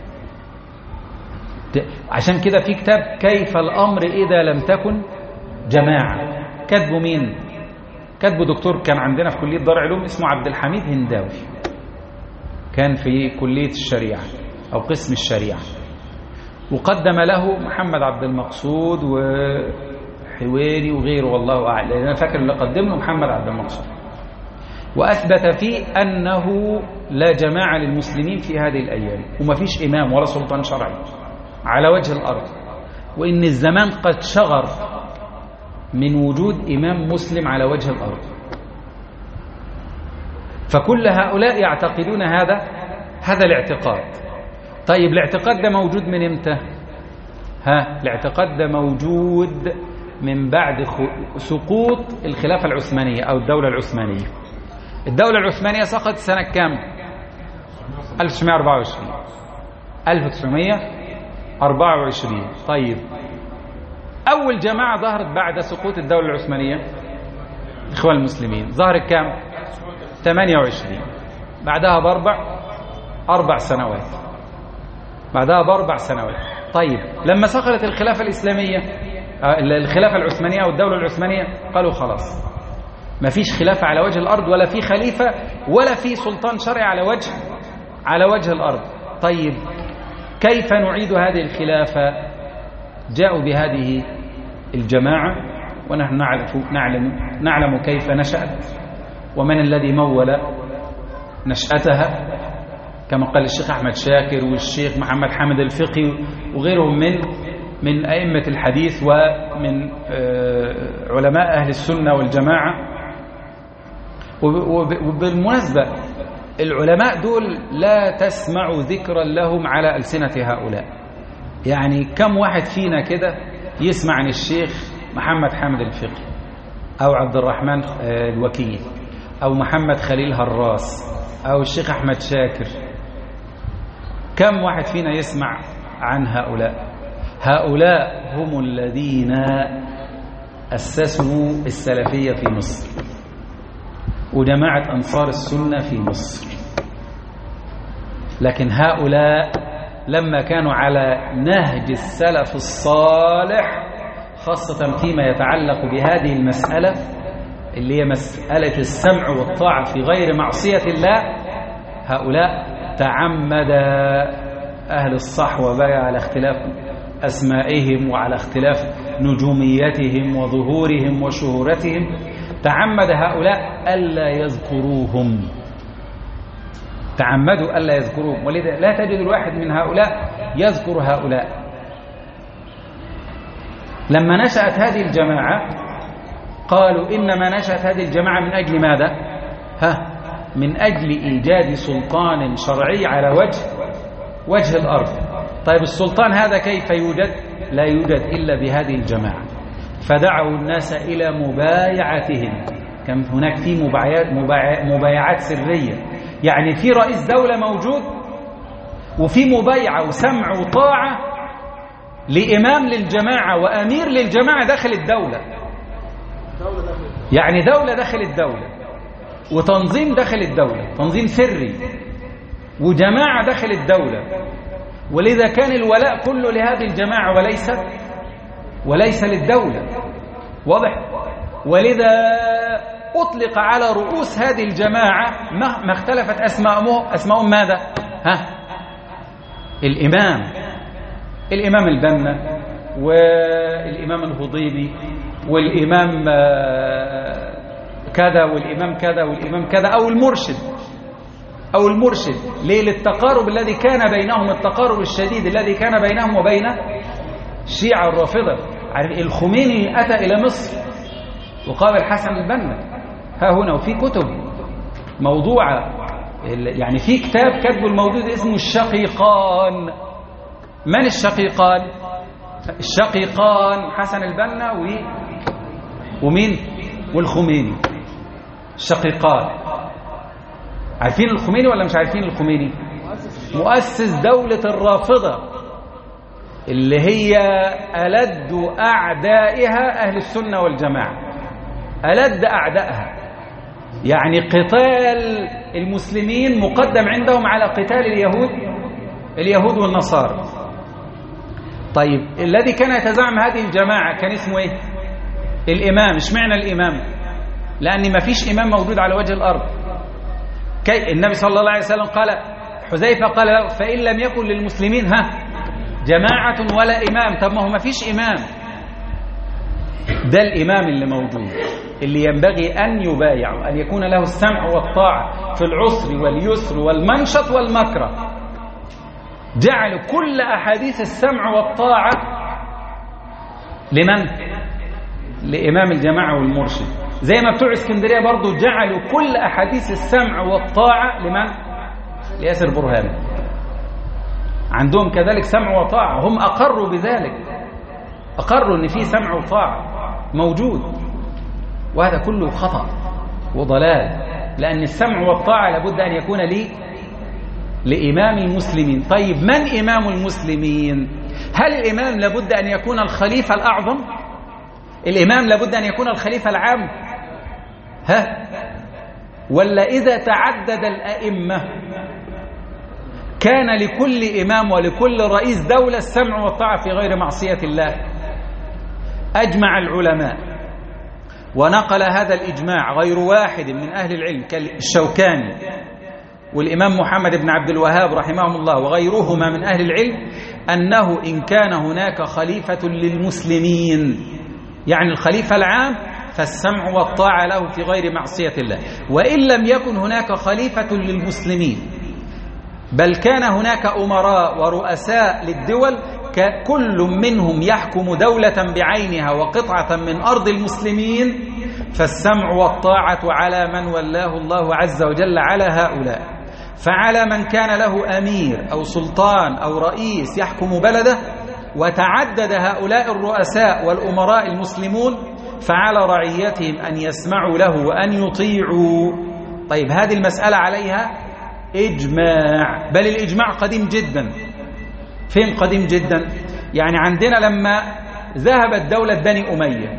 عشان كده في كتاب كيف الأمر إذا لم تكن جماعة، كتبه مين؟ كتبه دكتور كان عندنا في كلية دار علوم اسمه عبد الحميد هنداوي، كان في كلية الشريعة أو قسم الشريعة، وقدم له محمد عبد المقصود وحويري وغيره والله أعلم، أنا فاكر اللي قدمه محمد عبد المقصود، وأثبت فيه أنه لا جماعة للمسلمين في هذه الأيام، وما فيش إمام ولا سلطان شرعي على وجه الأرض، وإن الزمان قد شغر من وجود إمام مسلم على وجه الأرض. فكل هؤلاء يعتقدون هذا هذا الاعتقاد. طيب الاعتقاد ده موجود من امتى؟ ها الاعتقاد ده موجود من بعد سقوط الخلافة العثمانية أو الدولة العثمانية. الدولة العثمانية سقطت سنة كام؟ ألف وتسعمائة وأربعة وعشرين. ألف وتسعمائة وأربعة وعشرين. طيب أول جماعة ظهرت بعد سقوط الدولة العثمانية إخوان المسلمين، ظهرت كام؟ ثمانية وعشرين. بعدها بأربع أربع سنوات بعدها بأربع سنوات. طيب لما سقطت الخلافة الإسلامية الخلافة العثمانية أو الدولة العثمانية قالوا خلاص ما فيش خلافة على وجه الأرض، ولا في خليفة ولا في سلطان شرعي على وجه على وجه الأرض. طيب كيف نعيد هذه الخلافة؟ جاءوا بهذه الجماعة، ونحن نعرف نعلم نعلم كيف نشأت ومن الذي مول نشأتها، كما قال الشيخ أحمد شاكر والشيخ محمد حامد الفقي وغيرهم من من أئمة الحديث ومن علماء أهل السنة والجماعة. وبالمناسبة العلماء دول لا تسمع ذكرا لهم على ألسنة هؤلاء. يعني كم واحد فينا كده يسمع عن الشيخ محمد حامد الفقي أو عبد الرحمن الوكيل أو محمد خليل هراس أو الشيخ أحمد شاكر؟ كم واحد فينا يسمع عن هؤلاء؟ هؤلاء هم الذين أسسوا السلفية في مصر وجماعة أنصار السنة في مصر. لكن هؤلاء لما كانوا على نهج السلف الصالح، خاصة فيما يتعلق بهذه المسألة اللي هي مسألة السمع والطاعة في غير معصية الله، هؤلاء تعمد أهل الصحوة بقى على اختلاف أسمائهم وعلى اختلاف نجوميتهم وظهورهم وشهورتهم، تعمد هؤلاء ألا يذكروهم تعمدوا ألا يذكروهم ولذا لا تجد الواحد من هؤلاء يذكر هؤلاء. لما نشأت هذه الجماعة قالوا إنما نشأت هذه الجماعة من أجل ماذا؟ ها من أجل إيجاد سلطان شرعي على وجه وجه الأرض. طيب السلطان هذا كيف يوجد؟ لا يوجد إلا بهذه الجماعة. فدعوا الناس إلى مبايعتهم. كان هناك في مبايعات, مبايعات سرية، يعني في رئيس دولة موجود وفي مبايعة وسمع وطاعة لإمام للجماعة وأمير للجماعة داخل الدولة، يعني دولة داخل الدولة وتنظيم داخل الدولة، تنظيم سري وجماعة داخل الدولة. ولذا كان الولاء كله لهذه الجماعة وليس وليس للدولة. واضح؟ ولذا أطلق على رؤوس هذه الجماعة ما اختلفت أسماءهم أسماءهم ماذا؟ ها الإمام الإمام البنا والإمام الهضيبي والإمام كذا والإمام كذا والإمام كذا، أو المرشد أو المرشد ليه؟ للتقارب الذي كان بينهم، التقارب الشديد الذي كان بينهم وبين الشيعة الرافضة. عارف الخميني أتى إلى مصر وقابل حسن البنا ها هنا، وفي كتب موضوعة، يعني في كتاب كتبه الموجود اسمه الشقيقان. من الشقيقان؟ الشقيقان حسن البنا و... ومين؟ والخميني. الشقيقان. عارفين الخميني ولا مش عارفين الخميني؟ مؤسس دولة الرافضة اللي هي ألد أعدائها أهل السنة والجماعة، ألد أعدائها، يعني قتال المسلمين مقدم عندهم على قتال اليهود اليهود والنصارى. طيب الذي كان يتزعم هذه الجماعة كان اسمه ايه؟ الإمام. اشمعنى الإمام؟ لأن ما فيش إمام موجود على وجه الأرض. كي النبي صلى الله عليه وسلم قال، حذيفة قال له فإن لم يكن للمسلمين ها جماعة ولا إمام. طب ما هو ما فيش إمام، ده الإمام اللي موجود اللي ينبغي أن يبايع، أن يكون له السمع والطاعة في العسر واليسر والمنشط والمكره. جعل كل أحاديث السمع والطاعة لمن؟ لإمام الجماعة والمرشد. زي ما بتوع اسكندرية برضو جعلوا كل أحاديث السمع والطاعة لمن؟ لياسر برهان. عندهم كذلك سمع وطاعة، هم أقروا بذلك، أقروا أن في سمع وطاعة موجود، وهذا كله خطأ وضلال، لأن السمع والطاعة لابد أن يكون لي لإمام المسلمين. طيب من إمام المسلمين؟ هل الإمام لابد أن يكون الخليفة الأعظم؟ الإمام لابد أن يكون الخليفة العام؟ ها؟ ولا إذا تعدد الأئمة كان لكل إمام ولكل رئيس دولة السمع والطاعة في غير معصية الله؟ أجمع العلماء، ونقل هذا الإجماع غير واحد من أهل العلم كالشوكاني والإمام محمد بن عبد الوهاب رحمهم الله وغيرهما من أهل العلم، أنه إن كان هناك خليفة للمسلمين، يعني الخليفة العام، فالسمع والطاعة له في غير معصية الله. وإن لم يكن هناك خليفة للمسلمين، بل كان هناك أمراء ورؤساء للدول كل منهم يحكم دولة بعينها وقطعة من أرض المسلمين، فالسمع والطاعة على من ولاه الله عز وجل على هؤلاء. فعلى من كان له أمير أو سلطان أو رئيس يحكم بلده وتعدد هؤلاء الرؤساء والأمراء المسلمون، فعلى رعيتهم أن يسمعوا له وأن يطيعوا. طيب هذه المسألة عليها إجماع، بل الإجماع قديم جدا. فين قديم جدا؟ يعني عندنا لما ذهبت دولة بني أمية،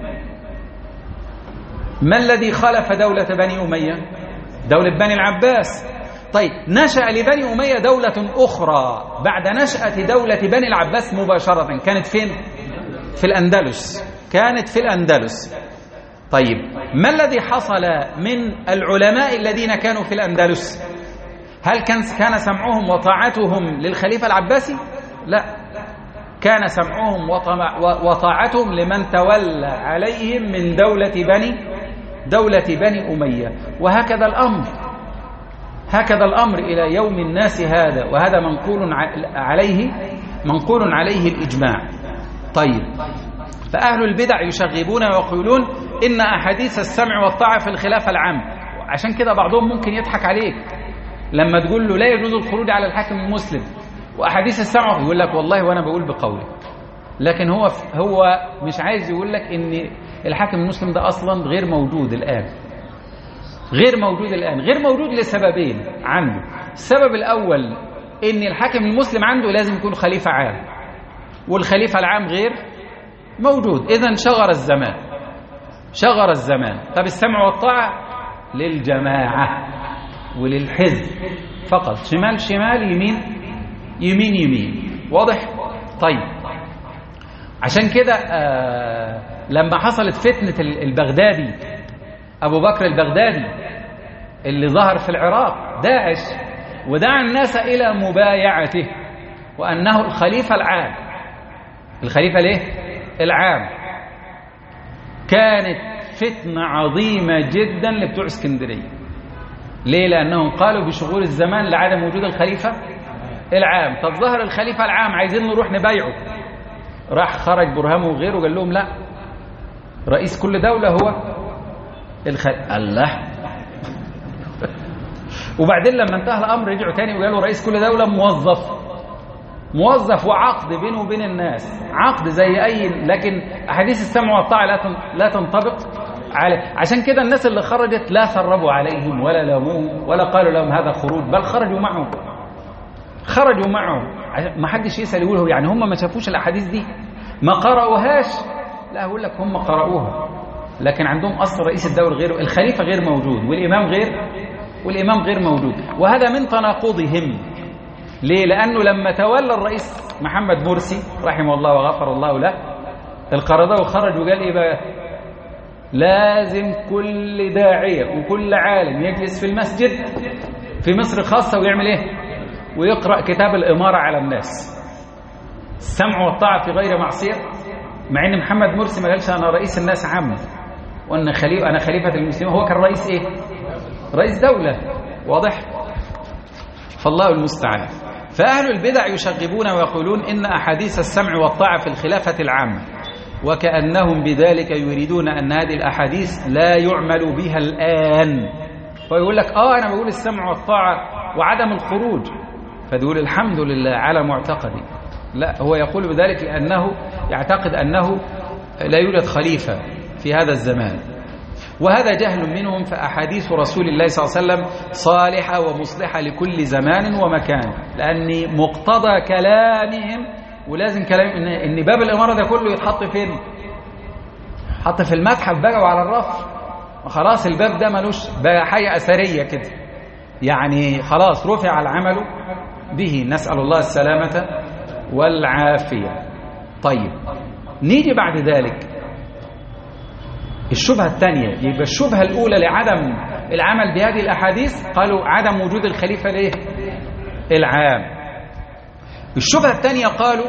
ما الذي خلف دولة بني أمية؟ دولة بني العباس. طيب نشأ لبني أمية دولة أخرى بعد نشأة دولة بني العباس مباشرة، كانت فين؟ في الأندلس، كانت في الأندلس. طيب ما الذي حصل من العلماء الذين كانوا في الأندلس؟ هل كان كان سمعهم وطاعتهم للخليفة العباسي؟ لا، كان سمعهم وطاعتهم لمن تولى عليهم من دولة بني دولة بني أمية. وهكذا الأمر، هكذا الأمر إلى يوم الناس هذا، وهذا منقول عليه منقول عليه الإجماع. طيب فأهل البدع يشغبون ويقولون إن أحاديث السمع والطاعة في الخلافة العامة. عشان كده بعضهم ممكن يضحك عليك لما تقول له لا يجوز الخروج على الحاكم المسلم وأحاديث السمع، يقول لك والله وأنا بقول بقولي، لكن هو هو مش عايز يقول لك إن الحاكم المسلم ده أصلا غير موجود الآن، غير موجود الآن غير موجود لسببين عنده. السبب الأول إن الحاكم المسلم عنده لازم يكون خليفة عام، والخليفة العام غير موجود، إذن شغر الزمان شغر الزمان. طب السمع والطاعة للجماعة وللحزب فقط، شمال شمال يمين يمين يمين، واضح؟ طيب عشان كده آه لما حصلت فتنة البغدادي، أبو بكر البغدادي اللي ظهر في العراق، داعش، ودعا الناس إلى مبايعته وأنه الخليفة العام. الخليفة ليه؟ العام. كانت فتنة عظيمة جدا لبتوع اسكندرية. ليه؟ لأنهم قالوا بشغول الزمان لعدم وجود الخليفة العام. طب ظهر الخليفة العام عايزين نروح نبايعه، راح خرج برهام وغيره قال لهم لا، رئيس كل دولة هو الخليفة. الله. وبعدين لما انتهى الأمر رجعوا تاني وقالوا رئيس كل دولة موظف موظف وعقد بينه وبين الناس، عقد زي أي، لكن أحاديث السمع والطاعة لا تنطبق عليه. عشان كده الناس اللي خرجت لا ثربوا عليهم ولا لاموهم ولا قالوا لهم هذا خروج، بل خرجوا معهم خرجوا معهم ما حدش يسأل يقوله يعني هم ما شافوش الأحاديث دي، ما قرأوهاش. لا، أقول لك هم قرأوها، لكن عندهم أصل رئيس الدولة غير، الخليفة غير موجود، والإمام غير والإمام غير موجود. وهذا من تناقضهم. ليه؟ لأنه لما تولى الرئيس محمد مرسي رحمه الله وغفر الله له القرضاوي خرج وقال إيه بقى؟ لازم كل داعية وكل عالم يجلس في المسجد في مصر خاصة ويعمل إيه؟ ويقرأ كتاب الإمارة على الناس، السمع والطاعة في غير معصية. مع إن محمد مرسي ما قالش أنا رئيس الناس عام، وأن خليفة أنا خليفة المسلمين، هو كان رئيس إيه؟ رئيس دولة. واضح؟ فالله المستعان. فأهل البدع يشغبون ويقولون إن أحاديث السمع والطاعة في الخلافة العامة، وكأنهم بذلك يريدون أن هذه الأحاديث لا يعمل بها الآن. فيقول لك آه أنا بقول السمع والطاعة وعدم الخروج، فدول الحمد لله على معتقدي. لا، هو يقول بذلك لأنه يعتقد أنه لا يوجد خليفة في هذا الزمان، وهذا جهل منهم. فأحاديث رسول الله صلى الله عليه وسلم صالحة ومصلحة لكل زمان ومكان، لأن مقتضى كلامهم ولازم كلام إن, إن باب الإمارة ده كله يتحط فين؟ حط في المتحف بقى وعلى الرف، خلاص الباب ده ملوش بقى حاجة أثرية كده، يعني خلاص رفع العمل به، نسأل الله السلامة والعافية. طيب نيجي بعد ذلك الشبهة الثانية. يبقى الشبهة الأولى لعدم العمل بهذه الأحاديث قالوا عدم وجود الخليفة ليه؟ العام. الشبهة الثانية قالوا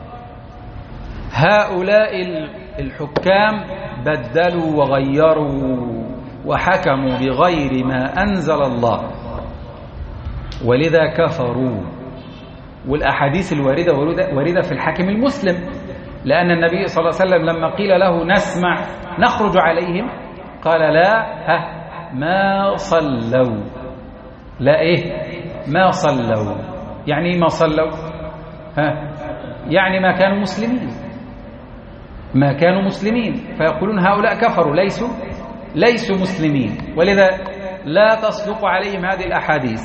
هؤلاء الحكام بدلوا وغيروا وحكموا بغير ما أنزل الله ولذا كفروا. والأحاديث الواردة واردة في الحاكم المسلم، لأن النبي صلى الله عليه وسلم لما قيل له نسمع نخرج عليهم قال لا ها ما صلوا. لا إيه؟ ما صلوا. يعني ما صلوا ها يعني ما كانوا مسلمين، ما كانوا مسلمين، فيقولون هؤلاء كفروا ليسوا ليسوا مسلمين، ولذا لا تصدق عليهم هذه الأحاديث.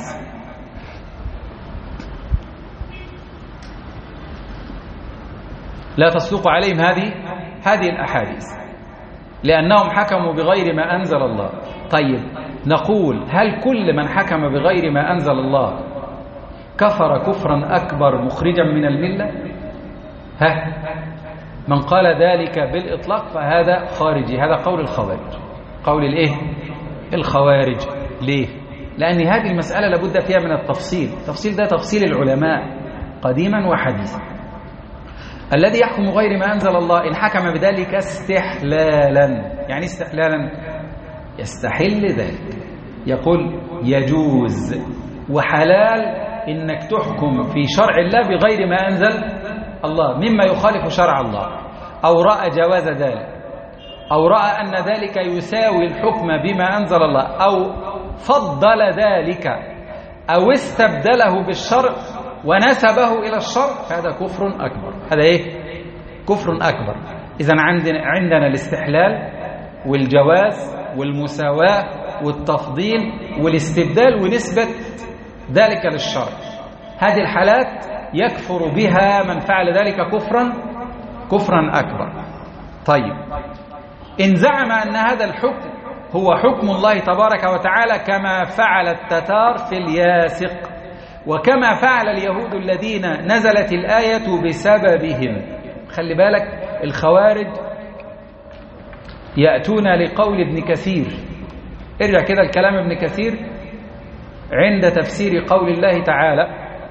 لا تصدق عليهم هذه هذه الأحاديث لأنهم حكموا بغير ما أنزل الله. طيب نقول هل كل من حكم بغير ما أنزل الله كفر كفرا أكبر مخرجا من الملة؟ ها من قال ذلك بالإطلاق فهذا خارجي. هذا قول الخوارج، قول الإيه؟ الخوارج. ليه؟ لأن هذه المسألة لابد فيها من التفصيل. التفصيل ده تفصيل العلماء قديما وحديثا. الذي يحكم غير ما أنزل الله إن حكم بذلك استحلالا، يعني استحلالا يستحل ذلك، يقول يجوز وحلال إنك تحكم في شرع الله بغير ما أنزل الله مما يخالف شرع الله، أو رأى جواز ذلك، أو رأى أن ذلك يساوي الحكم بما أنزل الله، أو فضل ذلك أو استبدله بالشرع ونسبه إلى الشرع، هذا كفر أكبر. هذا إيه؟ كفر أكبر. إذن عندنا عندنا الاستحلال والجواز والمساواة والتفضيل والاستبدال ونسبة ذلك للشرع. هذه الحالات يكفر بها من فعل ذلك كفرا كفرا أكبر. طيب إن زعم أن هذا الحكم هو حكم الله تبارك وتعالى كما فعل التتار في الياسق، وكما فعل اليهود الذين نزلت الآية بسببهم. خلي بالك الخوارج يأتون لقول ابن كثير، ارجع كده الكلام ابن كثير عند تفسير قول الله تعالى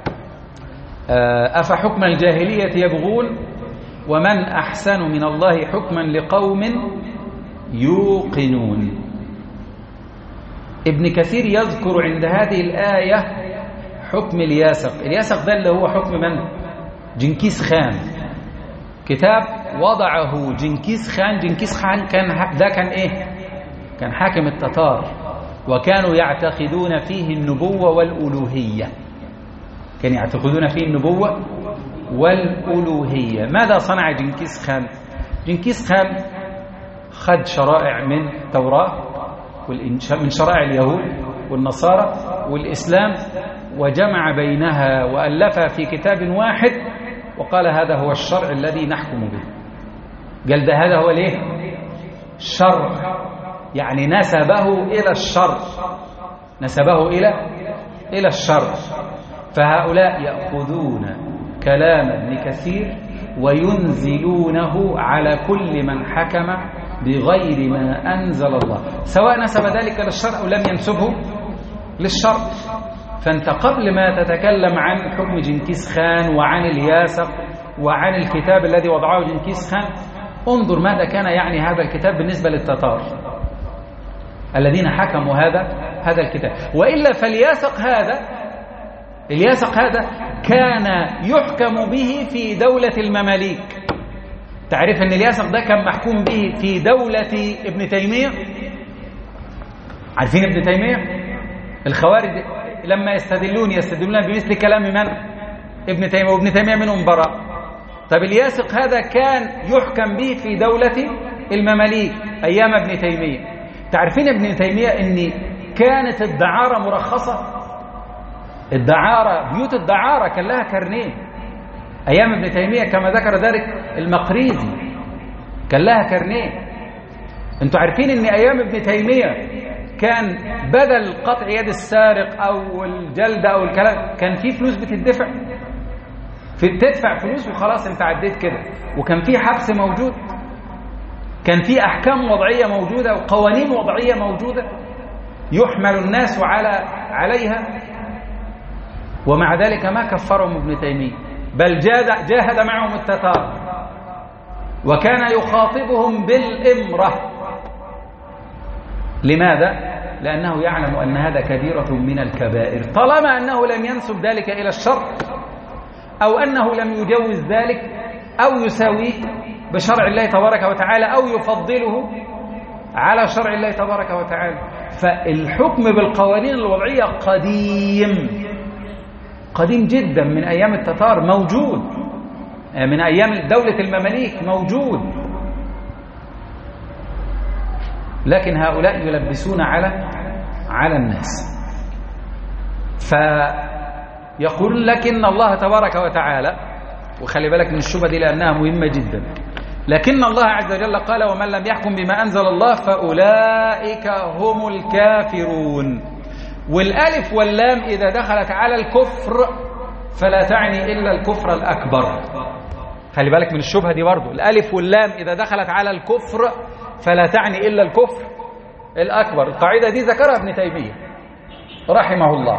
أفحكم الجاهلية يبغون ومن أحسن من الله حكما لقوم يوقنون. ابن كثير يذكر عند هذه الآية حكم الياسق. الياسق ده اللي هو حكم من؟ جنكيز خان. كتاب وضعه جنكيز خان. جنكيز خان كان ده كان ايه؟ كان حاكم التتار، وكانوا يعتقدون فيه النبوة والألوهية. كانوا يعتقدون فيه النبوة والألوهية. ماذا صنع جنكيز خان؟ جنكيز خان خد شرائع من التوراة من شرائع اليهود والنصارى والإسلام، وجمع بينها وألفها في كتاب واحد، وقال هذا هو الشرع الذي نحكم به. قال ده هذا هو ليه؟ الشرع، يعني نسبه إلى الشرع، نسبه إلى إلى الشرع. فهؤلاء يأخذون كلام ابن كثير وينزلونه على كل من حكم بغير ما أنزل الله، سواء نسب ذلك للشرع أو لم ينسبه للشرع. فأنت قبل ما تتكلم عن حكم جنكيز خان وعن الياسق وعن الكتاب الذي وضعه جنكيز خان، انظر ماذا كان يعني هذا الكتاب بالنسبة للتتار الذين حكموا هذا هذا الكتاب. وإلا فالياسق هذا الياسق هذا كان يحكم به في دولة المماليك. تعرف أن الياسق ده كان محكوم به في دولة ابن تيمية. عارفين ابن تيمية؟ الخوارج لما يستدلون يستدلون بمثل كلام من؟ ابن تيمية، وابن تيمية منهم براء. طب الياسق هذا كان يحكم به في دولة المماليك أيام ابن تيمية. تعرفين ابن تيمية أن كانت الدعارة مرخصة؟ الدعارة، بيوت الدعارة كان لها كارنيه أيام ابن تيمية، كما ذكر ذلك المقريزي، كان لها كارنيه. انتوا عارفين ان ايام ابن تيمية كان بدل قطع يد السارق او الجلد او الكلام كان في فلوس بتدفع، في تدفع فلوس وخلاص انت عديت كده. وكان في حبس موجود، كان في احكام وضعية موجودة وقوانين وضعية موجودة يحمل الناس على عليها، ومع ذلك ما كفرهم ابن تيمية، بل جاهد, جاهد معهم التتار، وكان يخاطبهم بالإمرة. لماذا؟ لأنه يعلم أن هذا كبيرة من الكبائر، طالما أنه لم ينسب ذلك إلى الشرع، أو أنه لم يجوز ذلك أو يساويه بشرع الله تبارك وتعالى، أو يفضله على شرع الله تبارك وتعالى. فالحكم بالقوانين الوضعية قديم قديم جدا، من أيام التتار موجود، من أيام دولة المماليك موجود. لكن هؤلاء يلبسون على على الناس. فيقول لكن الله تبارك وتعالى، وخلي بالك من الشبهة دي لأنها مهمة جدا، لكن الله عز وجل قال ومن لم يحكم بما أنزل الله فأولئك هم الكافرون. والألف واللام إذا دخلت على الكفر فلا تعني إلا الكفر الأكبر. خلي بالك من الشبهة دي برضو، الألف واللام إذا دخلت على الكفر فلا تعني إلا الكفر الأكبر. القاعدة دي ذكرها ابن تيمية رحمه الله.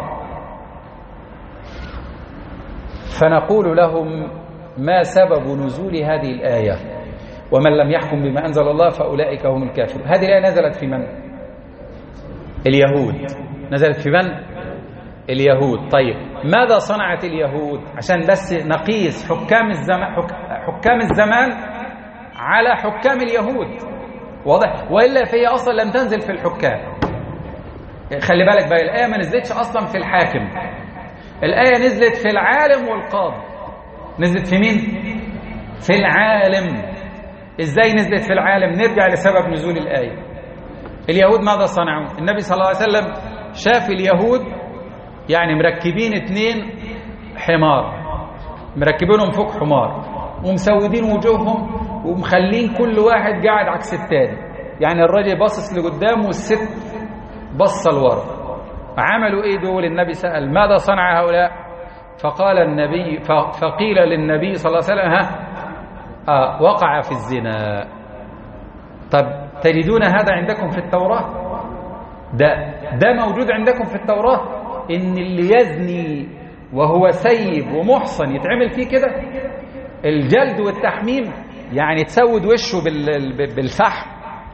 فنقول لهم ما سبب نزول هذه الآية ومن لم يحكم بما أنزل الله فأولئك هم الكافرون؟ هذه الآية نزلت في من؟ اليهود. نزلت في من؟ اليهود. طيب ماذا صنعت اليهود؟ عشان بس نقيس حكام الزمان حكام الزمان على حكام اليهود، واضح؟ وإلا فهي أصلا لم تنزل في الحكام. خلي بالك بقى، الآية ما نزلتش أصلا في الحاكم، الآية نزلت في العالم والقاضي. نزلت في مين؟ في العالم. إزاي نزلت في العالم؟ نرجع لسبب نزول الآية. اليهود ماذا صنعوا؟ النبي صلى الله عليه وسلم شاف اليهود يعني مركبين اتنين حمار، مركبينهم فوق حمار ومسودين وجوههم ومخلين كل واحد قاعد عكس التاني، يعني الراجل باصص لقدام والست بص لورا. عملوا ايه دول؟ النبي سأل ماذا صنع هؤلاء؟ فقال النبي فقيل للنبي صلى الله عليه وسلم ها آه وقع في الزنا. طب تجدون هذا عندكم في التوراة؟ ده ده موجود عندكم في التوراة ان اللي يزني وهو سيب ومحصن يتعمل فيه كده الجلد والتحميم، يعني تسود وشه بالفحم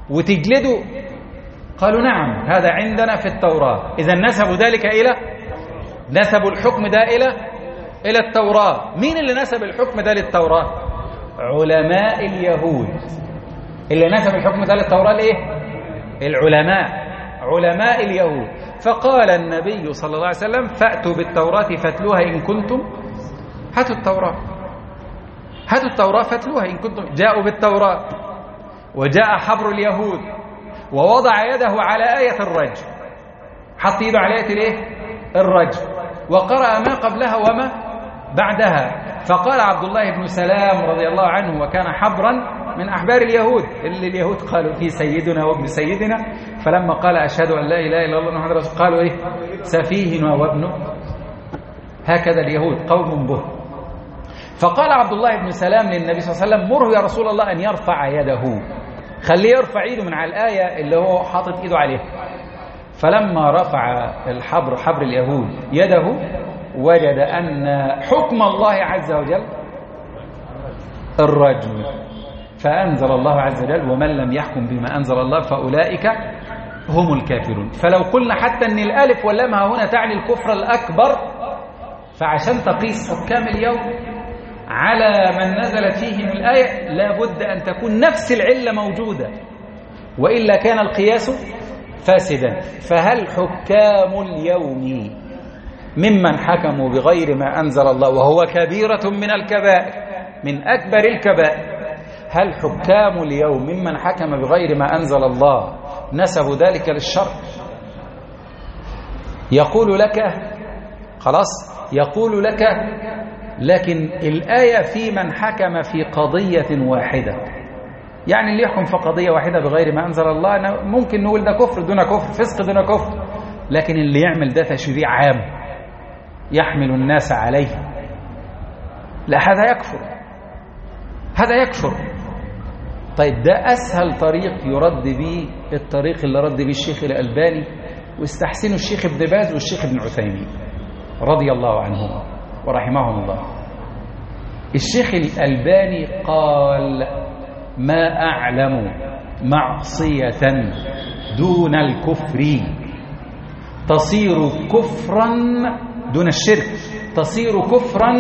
وتجلدوا؟ قالوا نعم، هذا عندنا في التوراة. إذا نسبوا ذلك إلى نسبوا الحكم ده إلى إلى التوراة. مين اللي نسب الحكم ده للتوراة؟ علماء اليهود. اللي نسب الحكم ده للتوراة لإيه؟ العلماء، علماء اليهود. فقال النبي صلى الله عليه وسلم فأتوا بالتوراة فاتلوها إن كنتم، هاتوا التوراة، هاتوا التوراة فاتلوها إن كنتم. جاءوا بالتوراة، وجاء حبر اليهود ووضع يده على آية الرجم، حط يده على آية الايه؟ الرجم، وقرأ ما قبلها وما بعدها. فقال عبد الله بن سلام رضي الله عنه، وكان حبرا من أحبار اليهود اللي اليهود قالوا فيه سيدنا وابن سيدنا، فلما قال أشهد أن لا إله إلا الله محمد رسول الله قالوا إيه؟ سفيهنا وابنه. هكذا اليهود قوم به. فقال عبد الله بن سلام للنبي صلى الله عليه وسلم مره يا رسول الله أن يرفع يده، خليه يرفع ايده من على الآية اللي هو حاطط ايده عليها. فلما رفع الحبر حبر اليهود يده وجد أن حكم الله عز وجل الرجم، فأنزل الله عز وجل ومن لم يحكم بما أنزل الله فأولئك هم الكافرون. فلو قلنا حتى أن الألف واللام هنا تعني الكفر الأكبر، فعشان تقيس حكام اليوم على من نزلت فيهم الآية لابد أن تكون نفس العلة موجودة، وإلا كان القياس فاسدا. فهل حكام اليوم ممن حكموا بغير ما أنزل الله وهو كبيرة من الكبائر، من أكبر الكبائر؟ هل حكام اليوم ممن حكم بغير ما أنزل الله نسبوا ذلك للشر؟ يقول لك خلاص، يقول لك لكن الآية في من حكم في قضية واحدة، يعني اللي يحكم في قضية واحدة بغير ما أنزل الله ممكن نقول ده كفر دون كفر، فسق دون كفر. لكن اللي يعمل ده تشريع عام يحمل الناس عليه، لا هذا يكفر، هذا يكفر. طيب ده أسهل طريق يرد به الطريق اللي رد به الشيخ الألباني واستحسنه الشيخ ابن باز والشيخ ابن عثيمين رضي الله عنهما ورحمهم الله. الشيخ الألباني قال ما أعلم معصية دون الكفر تصير كفرا دون الشرك، تصير كفرا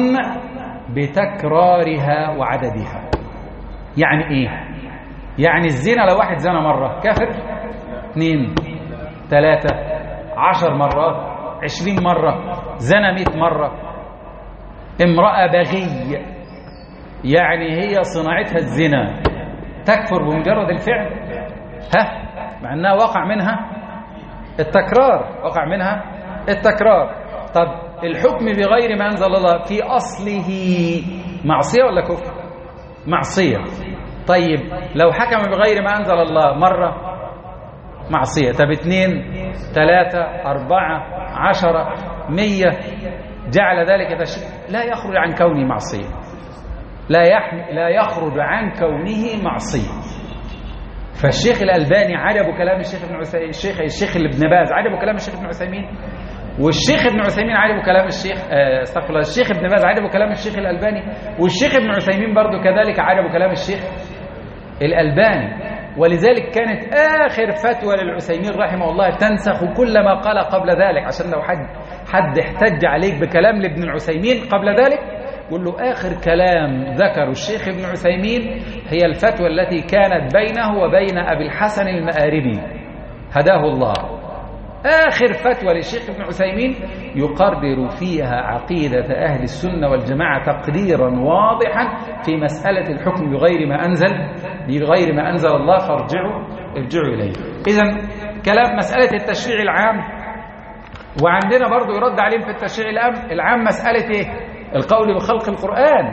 بتكرارها وعددها. يعني ايه؟ يعني الزنا لو واحد زنا مرة كافر، اثنين ثلاثة عشر مرات عشرين مرة، زنا مئة مرة. امرأة بغي يعني هي صناعتها الزنا تكفر بمجرد الفعل؟ ها، مع انها وقع منها التكرار، وقع منها التكرار. طب الحكم بغير ما أنزل الله في أصله معصية ولا كفر؟ معصية. طيب لو حكم بغير ما أنزل الله مرة معصية، طب اثنين ثلاثة أربعة عشرة مية، جعل ذلك تشريع، لا يخرج عن كونه معصية، لا يحم... لا يخرج عن كونه معصية. فالشيخ الألباني عجبه كلام الشيخ ابن عثيمين، الشيخ الشيخ ابن باز عجبه كلام الشيخ ابن عثيمين، والشيخ ابن عثيمين عجبه كلام الشيخ استغفر الله الشيخ ابن باز عجبه كلام الشيخ الألباني، والشيخ ابن عثيمين برضه كذلك عجبه كلام الشيخ الألباني. ولذلك كانت آخر فتوى للعثيمين رحمه الله تنسخ كل ما قال قبل ذلك، عشان لو حد حد احتج عليك بكلام لابن العثيمين قبل ذلك قل له آخر كلام ذكر الشيخ ابن عثيمين هي الفتوى التي كانت بينه وبين أبي الحسن المآربي هداه الله. آخر فتوى للشيخ ابن عثيمين يقرر فيها عقيدة أهل السنة والجماعة تقريرا واضحا في مسألة الحكم بغير ما أنزل بغير ما أنزل الله، فارجعوا ارجعوا إليه. إذن كلام مسألة التشريع العام، وعندنا برضو يرد عليهم في التشريع العام العام مسألة إيه؟ القول بخلق القرآن،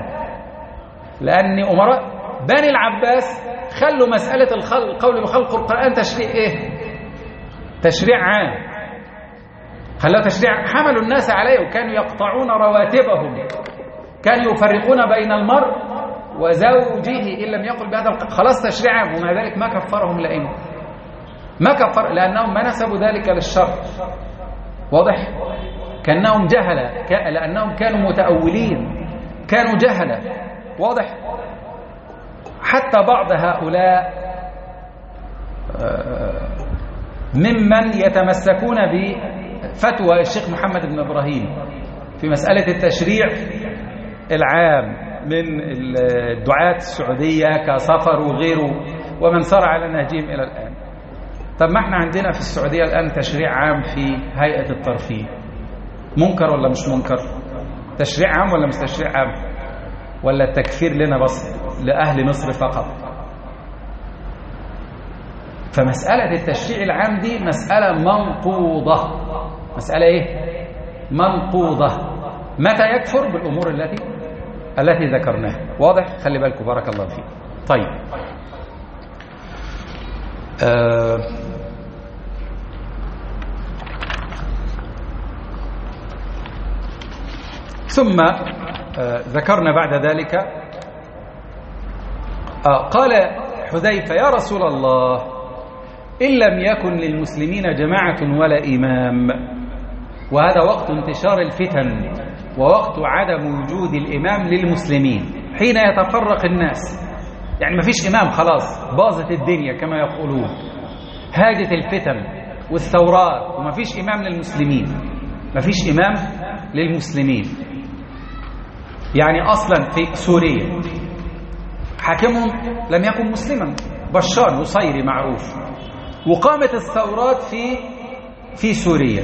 لأن أمراء بني العباس خلوا مسألة القول بخلق القرآن تشريع إيه؟ تشريع عام، خلوه تشريع، حملوا الناس عليه وكانوا يقطعون رواتبهم، كانوا يفرقون بين المرء وزوجه إن لم يقل بهذا القول، خلاص تشريع عام. ومع ذلك ما كفرهم الأئمة، ما كفر، لأنهم ما نسبوا ذلك للشر. واضح؟ كأنهم جهلة، لأنهم كانوا متأولين، كانوا جهلة. واضح؟ حتى بعض هؤلاء ممن يتمسكون بفتوى الشيخ محمد بن إبراهيم في مسألة التشريع العام من الدعاة السعودية كصفر وغيره ومن سار على نهجهم إلى الآن. طب ما احنا عندنا في السعودية الآن تشريع عام في هيئة الترفيه، منكر ولا مش منكر؟ تشريع عام ولا مش تشريع عام؟ ولا التكفير لنا بس لأهل مصر فقط؟ فمسألة التشريع العام دي مسألة منقوضة. مسألة ايه؟ منقوضة. متى يكفر؟ بالأمور التي التي ذكرناها. واضح؟ خلي بالكم بارك الله فيك. طيب آه ثم آه ذكرنا بعد ذلك آه قال حذيفة: يا رسول الله، إن لم يكن للمسلمين جماعة ولا إمام، وهذا وقت انتشار الفتن ووقت عدم وجود الإمام للمسلمين حين يتفرق الناس، يعني ما فيش إمام، خلاص باظت الدنيا كما يقولون، هاجت الفتن والثورات وما فيش إمام للمسلمين. ما فيش إمام للمسلمين يعني أصلا في سوريا حاكمهم لم يكن مسلما، بشار نصيري معروف، وقامت الثورات في في سوريا،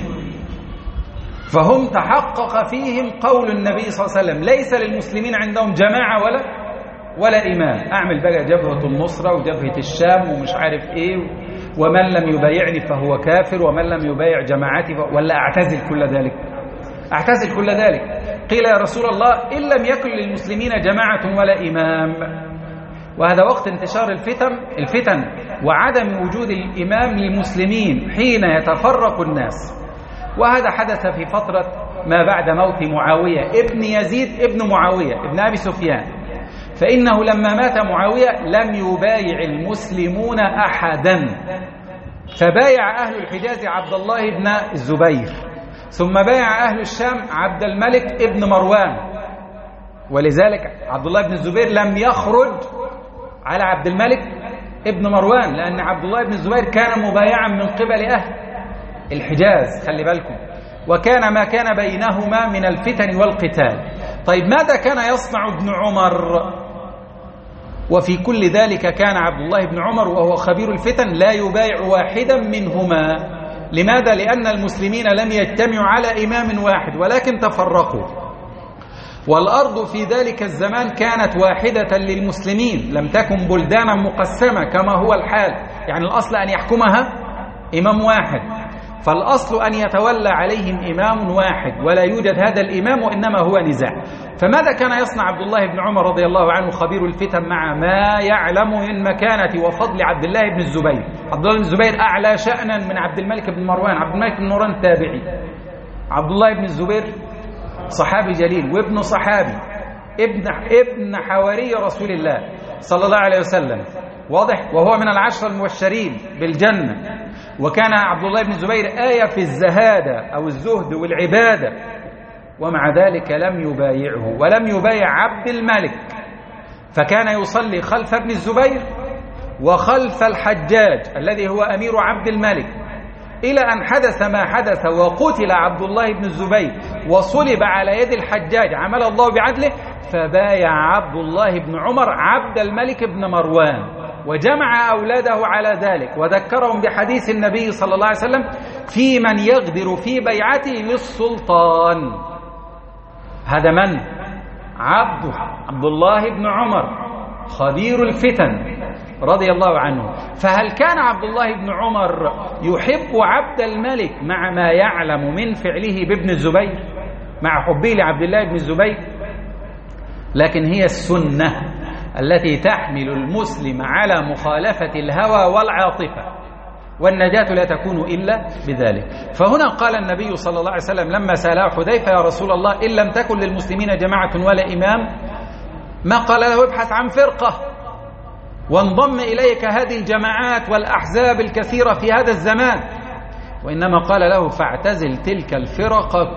فهم تحقق فيهم قول النبي صلى الله عليه وسلم: ليس للمسلمين عندهم جماعة ولا ولا إمام. أعمل بقى جبهة النصرة وجبهة الشام ومش عارف إيه، ومن لم يبايعني فهو كافر، ومن لم يبايع جماعتي فهو، ولا أعتزل كل ذلك؟ أعتزل كل ذلك. قيل: يا رسول الله، إن لم يكن للمسلمين جماعة ولا إمام، وهذا وقت انتشار الفتن الفتن وعدم وجود الإمام للمسلمين حين يتفرق الناس. وهذا حدث في فترة ما بعد موت معاوية ابن يزيد ابن معاوية ابن أبي سفيان، فإنه لما مات معاوية لم يبايع المسلمون أحدا، فبايع أهل الحجاز عبد الله بن الزبير، ثم بايع أهل الشام عبد الملك ابن مروان، ولذلك عبد الله بن الزبير لم يخرج على عبد الملك ابن مروان، لأن عبد الله بن الزبير كان مبايعا من قبل أهل الحجاز، خلي بالكم، وكان ما كان بينهما من الفتن والقتال. طيب ماذا كان يصنع ابن عمر؟ وفي كل ذلك كان عبد الله بن عمر وهو خبير الفتن لا يبايع واحدا منهما. لماذا؟ لأن المسلمين لم يجتمعوا على إمام واحد ولكن تفرقوا، والأرض في ذلك الزمان كانت واحدة للمسلمين، لم تكن بلدانا مقسمة كما هو الحال، يعني الأصل أن يحكمها إمام واحد، فالأصل أن يتولى عليهم إمام واحد ولا يوجد هذا الإمام وإنما هو نزاع. فماذا كان يصنع عبد الله بن عمر رضي الله عنه خبير الفتن مع ما يعلم من مكانة وفضل عبد الله بن الزبير؟ عبد الله بن الزبير أعلى شأنا من عبد الملك بن مروان، عبد الملك بن مروان تابعي، عبد الله بن الزبير صحابي جليل وابن صحابي، ابن ابن حواري رسول الله صلى الله عليه وسلم، واضح، وهو من العشر المبشرين بالجنة. وكان عبد الله بن الزبير آية في الزهادة أو الزهد والعبادة، ومع ذلك لم يبايعه ولم يبايع عبد الملك، فكان يصلي خلف ابن الزبير وخلف الحجاج الذي هو أمير عبد الملك، إلى أن حدث ما حدث وقتل عبد الله بن الزبير وصلب على يد الحجاج عمل الله بعدله، فبايع عبد الله بن عمر عبد الملك بن مروان وجمع أولاده على ذلك، وذكرهم بحديث النبي صلى الله عليه وسلم في من يغدر في بيعته للسلطان. هذا من؟ عبد عبد الله بن عمر خبير الفتن رضي الله عنه. فهل كان عبد الله بن عمر يحب عبد الملك مع ما يعلم من فعله بابن الزبير، مع حبه لعبد الله بن الزبير؟ لكن هي السنة التي تحمل المسلم على مخالفة الهوى والعاطفة، والنجاة لا تكون إلا بذلك. فهنا قال النبي صلى الله عليه وسلم لما سأله حذيفة: يا رسول الله، إن لم تكن للمسلمين جماعة ولا إمام، ما قال له ابحث عن فرقة وانضم إليك هذه الجماعات والأحزاب الكثيرة في هذا الزمان، وإنما قال له فاعتزل تلك الفرق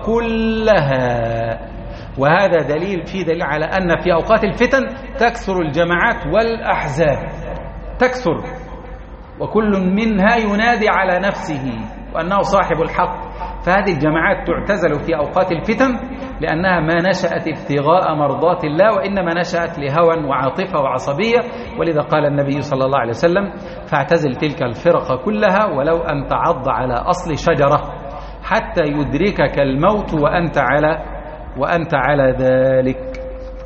كلها. وهذا دليل في دليل على أن في أوقات الفتن تكثر الجماعات والأحزاب، تكثر وكل منها ينادي على نفسه وأنه صاحب الحق. فهذه الجماعات تعتزل في أوقات الفتن لأنها ما نشأت ابتغاء مرضات الله، وإنما نشأت لهوى وعاطفة وعصبية. ولذا قال النبي صلى الله عليه وسلم: فاعتزل تلك الفرق كلها ولو أن تعض على أصل شجرة حتى يدركك الموت وأنت على وأنت على ذلك.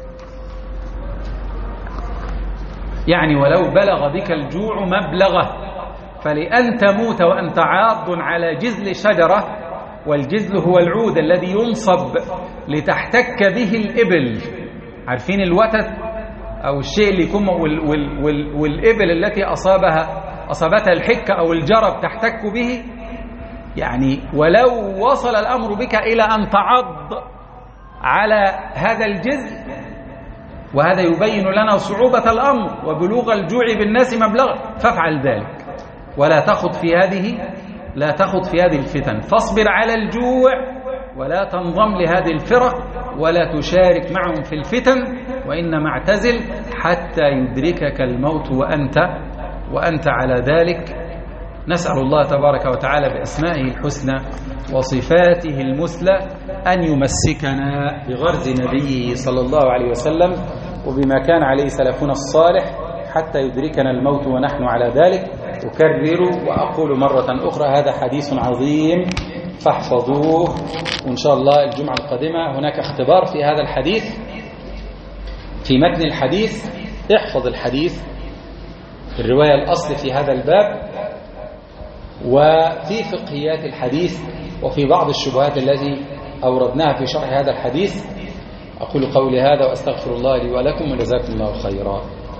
يعني ولو بلغ بك الجوع مبلغه، فلأن تموت وأنت عاض على جذل شجرة، والجذل هو العود الذي ينصب لتحتك به الإبل. عارفين الوتد أو الشيء اللي يكون وال وال وال والإبل التي أصابها أصابتها الحكة أو الجرب تحتك به. يعني ولو وصل الأمر بك إلى أن تعض على هذا الجذل، وهذا يبين لنا صعوبة الأمر وبلوغ الجوع بالناس مبلغا، فافعل ذلك ولا تخض في هذه لا تخض في هذه الفتن. فاصبر على الجوع ولا تنضم لهذه الفرق ولا تشارك معهم في الفتن، وإنما اعتزل حتى يدركك الموت وأنت وأنت على ذلك. نسأل الله تبارك وتعالى بأسمائه الحسنى وصفاته المثلى أن يمسكنا بغرز نبيه صلى الله عليه وسلم وبما كان عليه سلفنا الصالح حتى يدركنا الموت ونحن على ذلك. أكرر وأقول مرة أخرى: هذا حديث عظيم فاحفظوه، وإن شاء الله الجمعة القادمة هناك اختبار في هذا الحديث. في متن الحديث احفظ الحديث، الرواية الأصل في هذا الباب، وفي فقهيات الحديث، وفي بعض الشبهات التي أوردناها في شرح هذا الحديث. أقول قولي هذا وأستغفر الله لي ولكم، وجزاكم الله خيرا.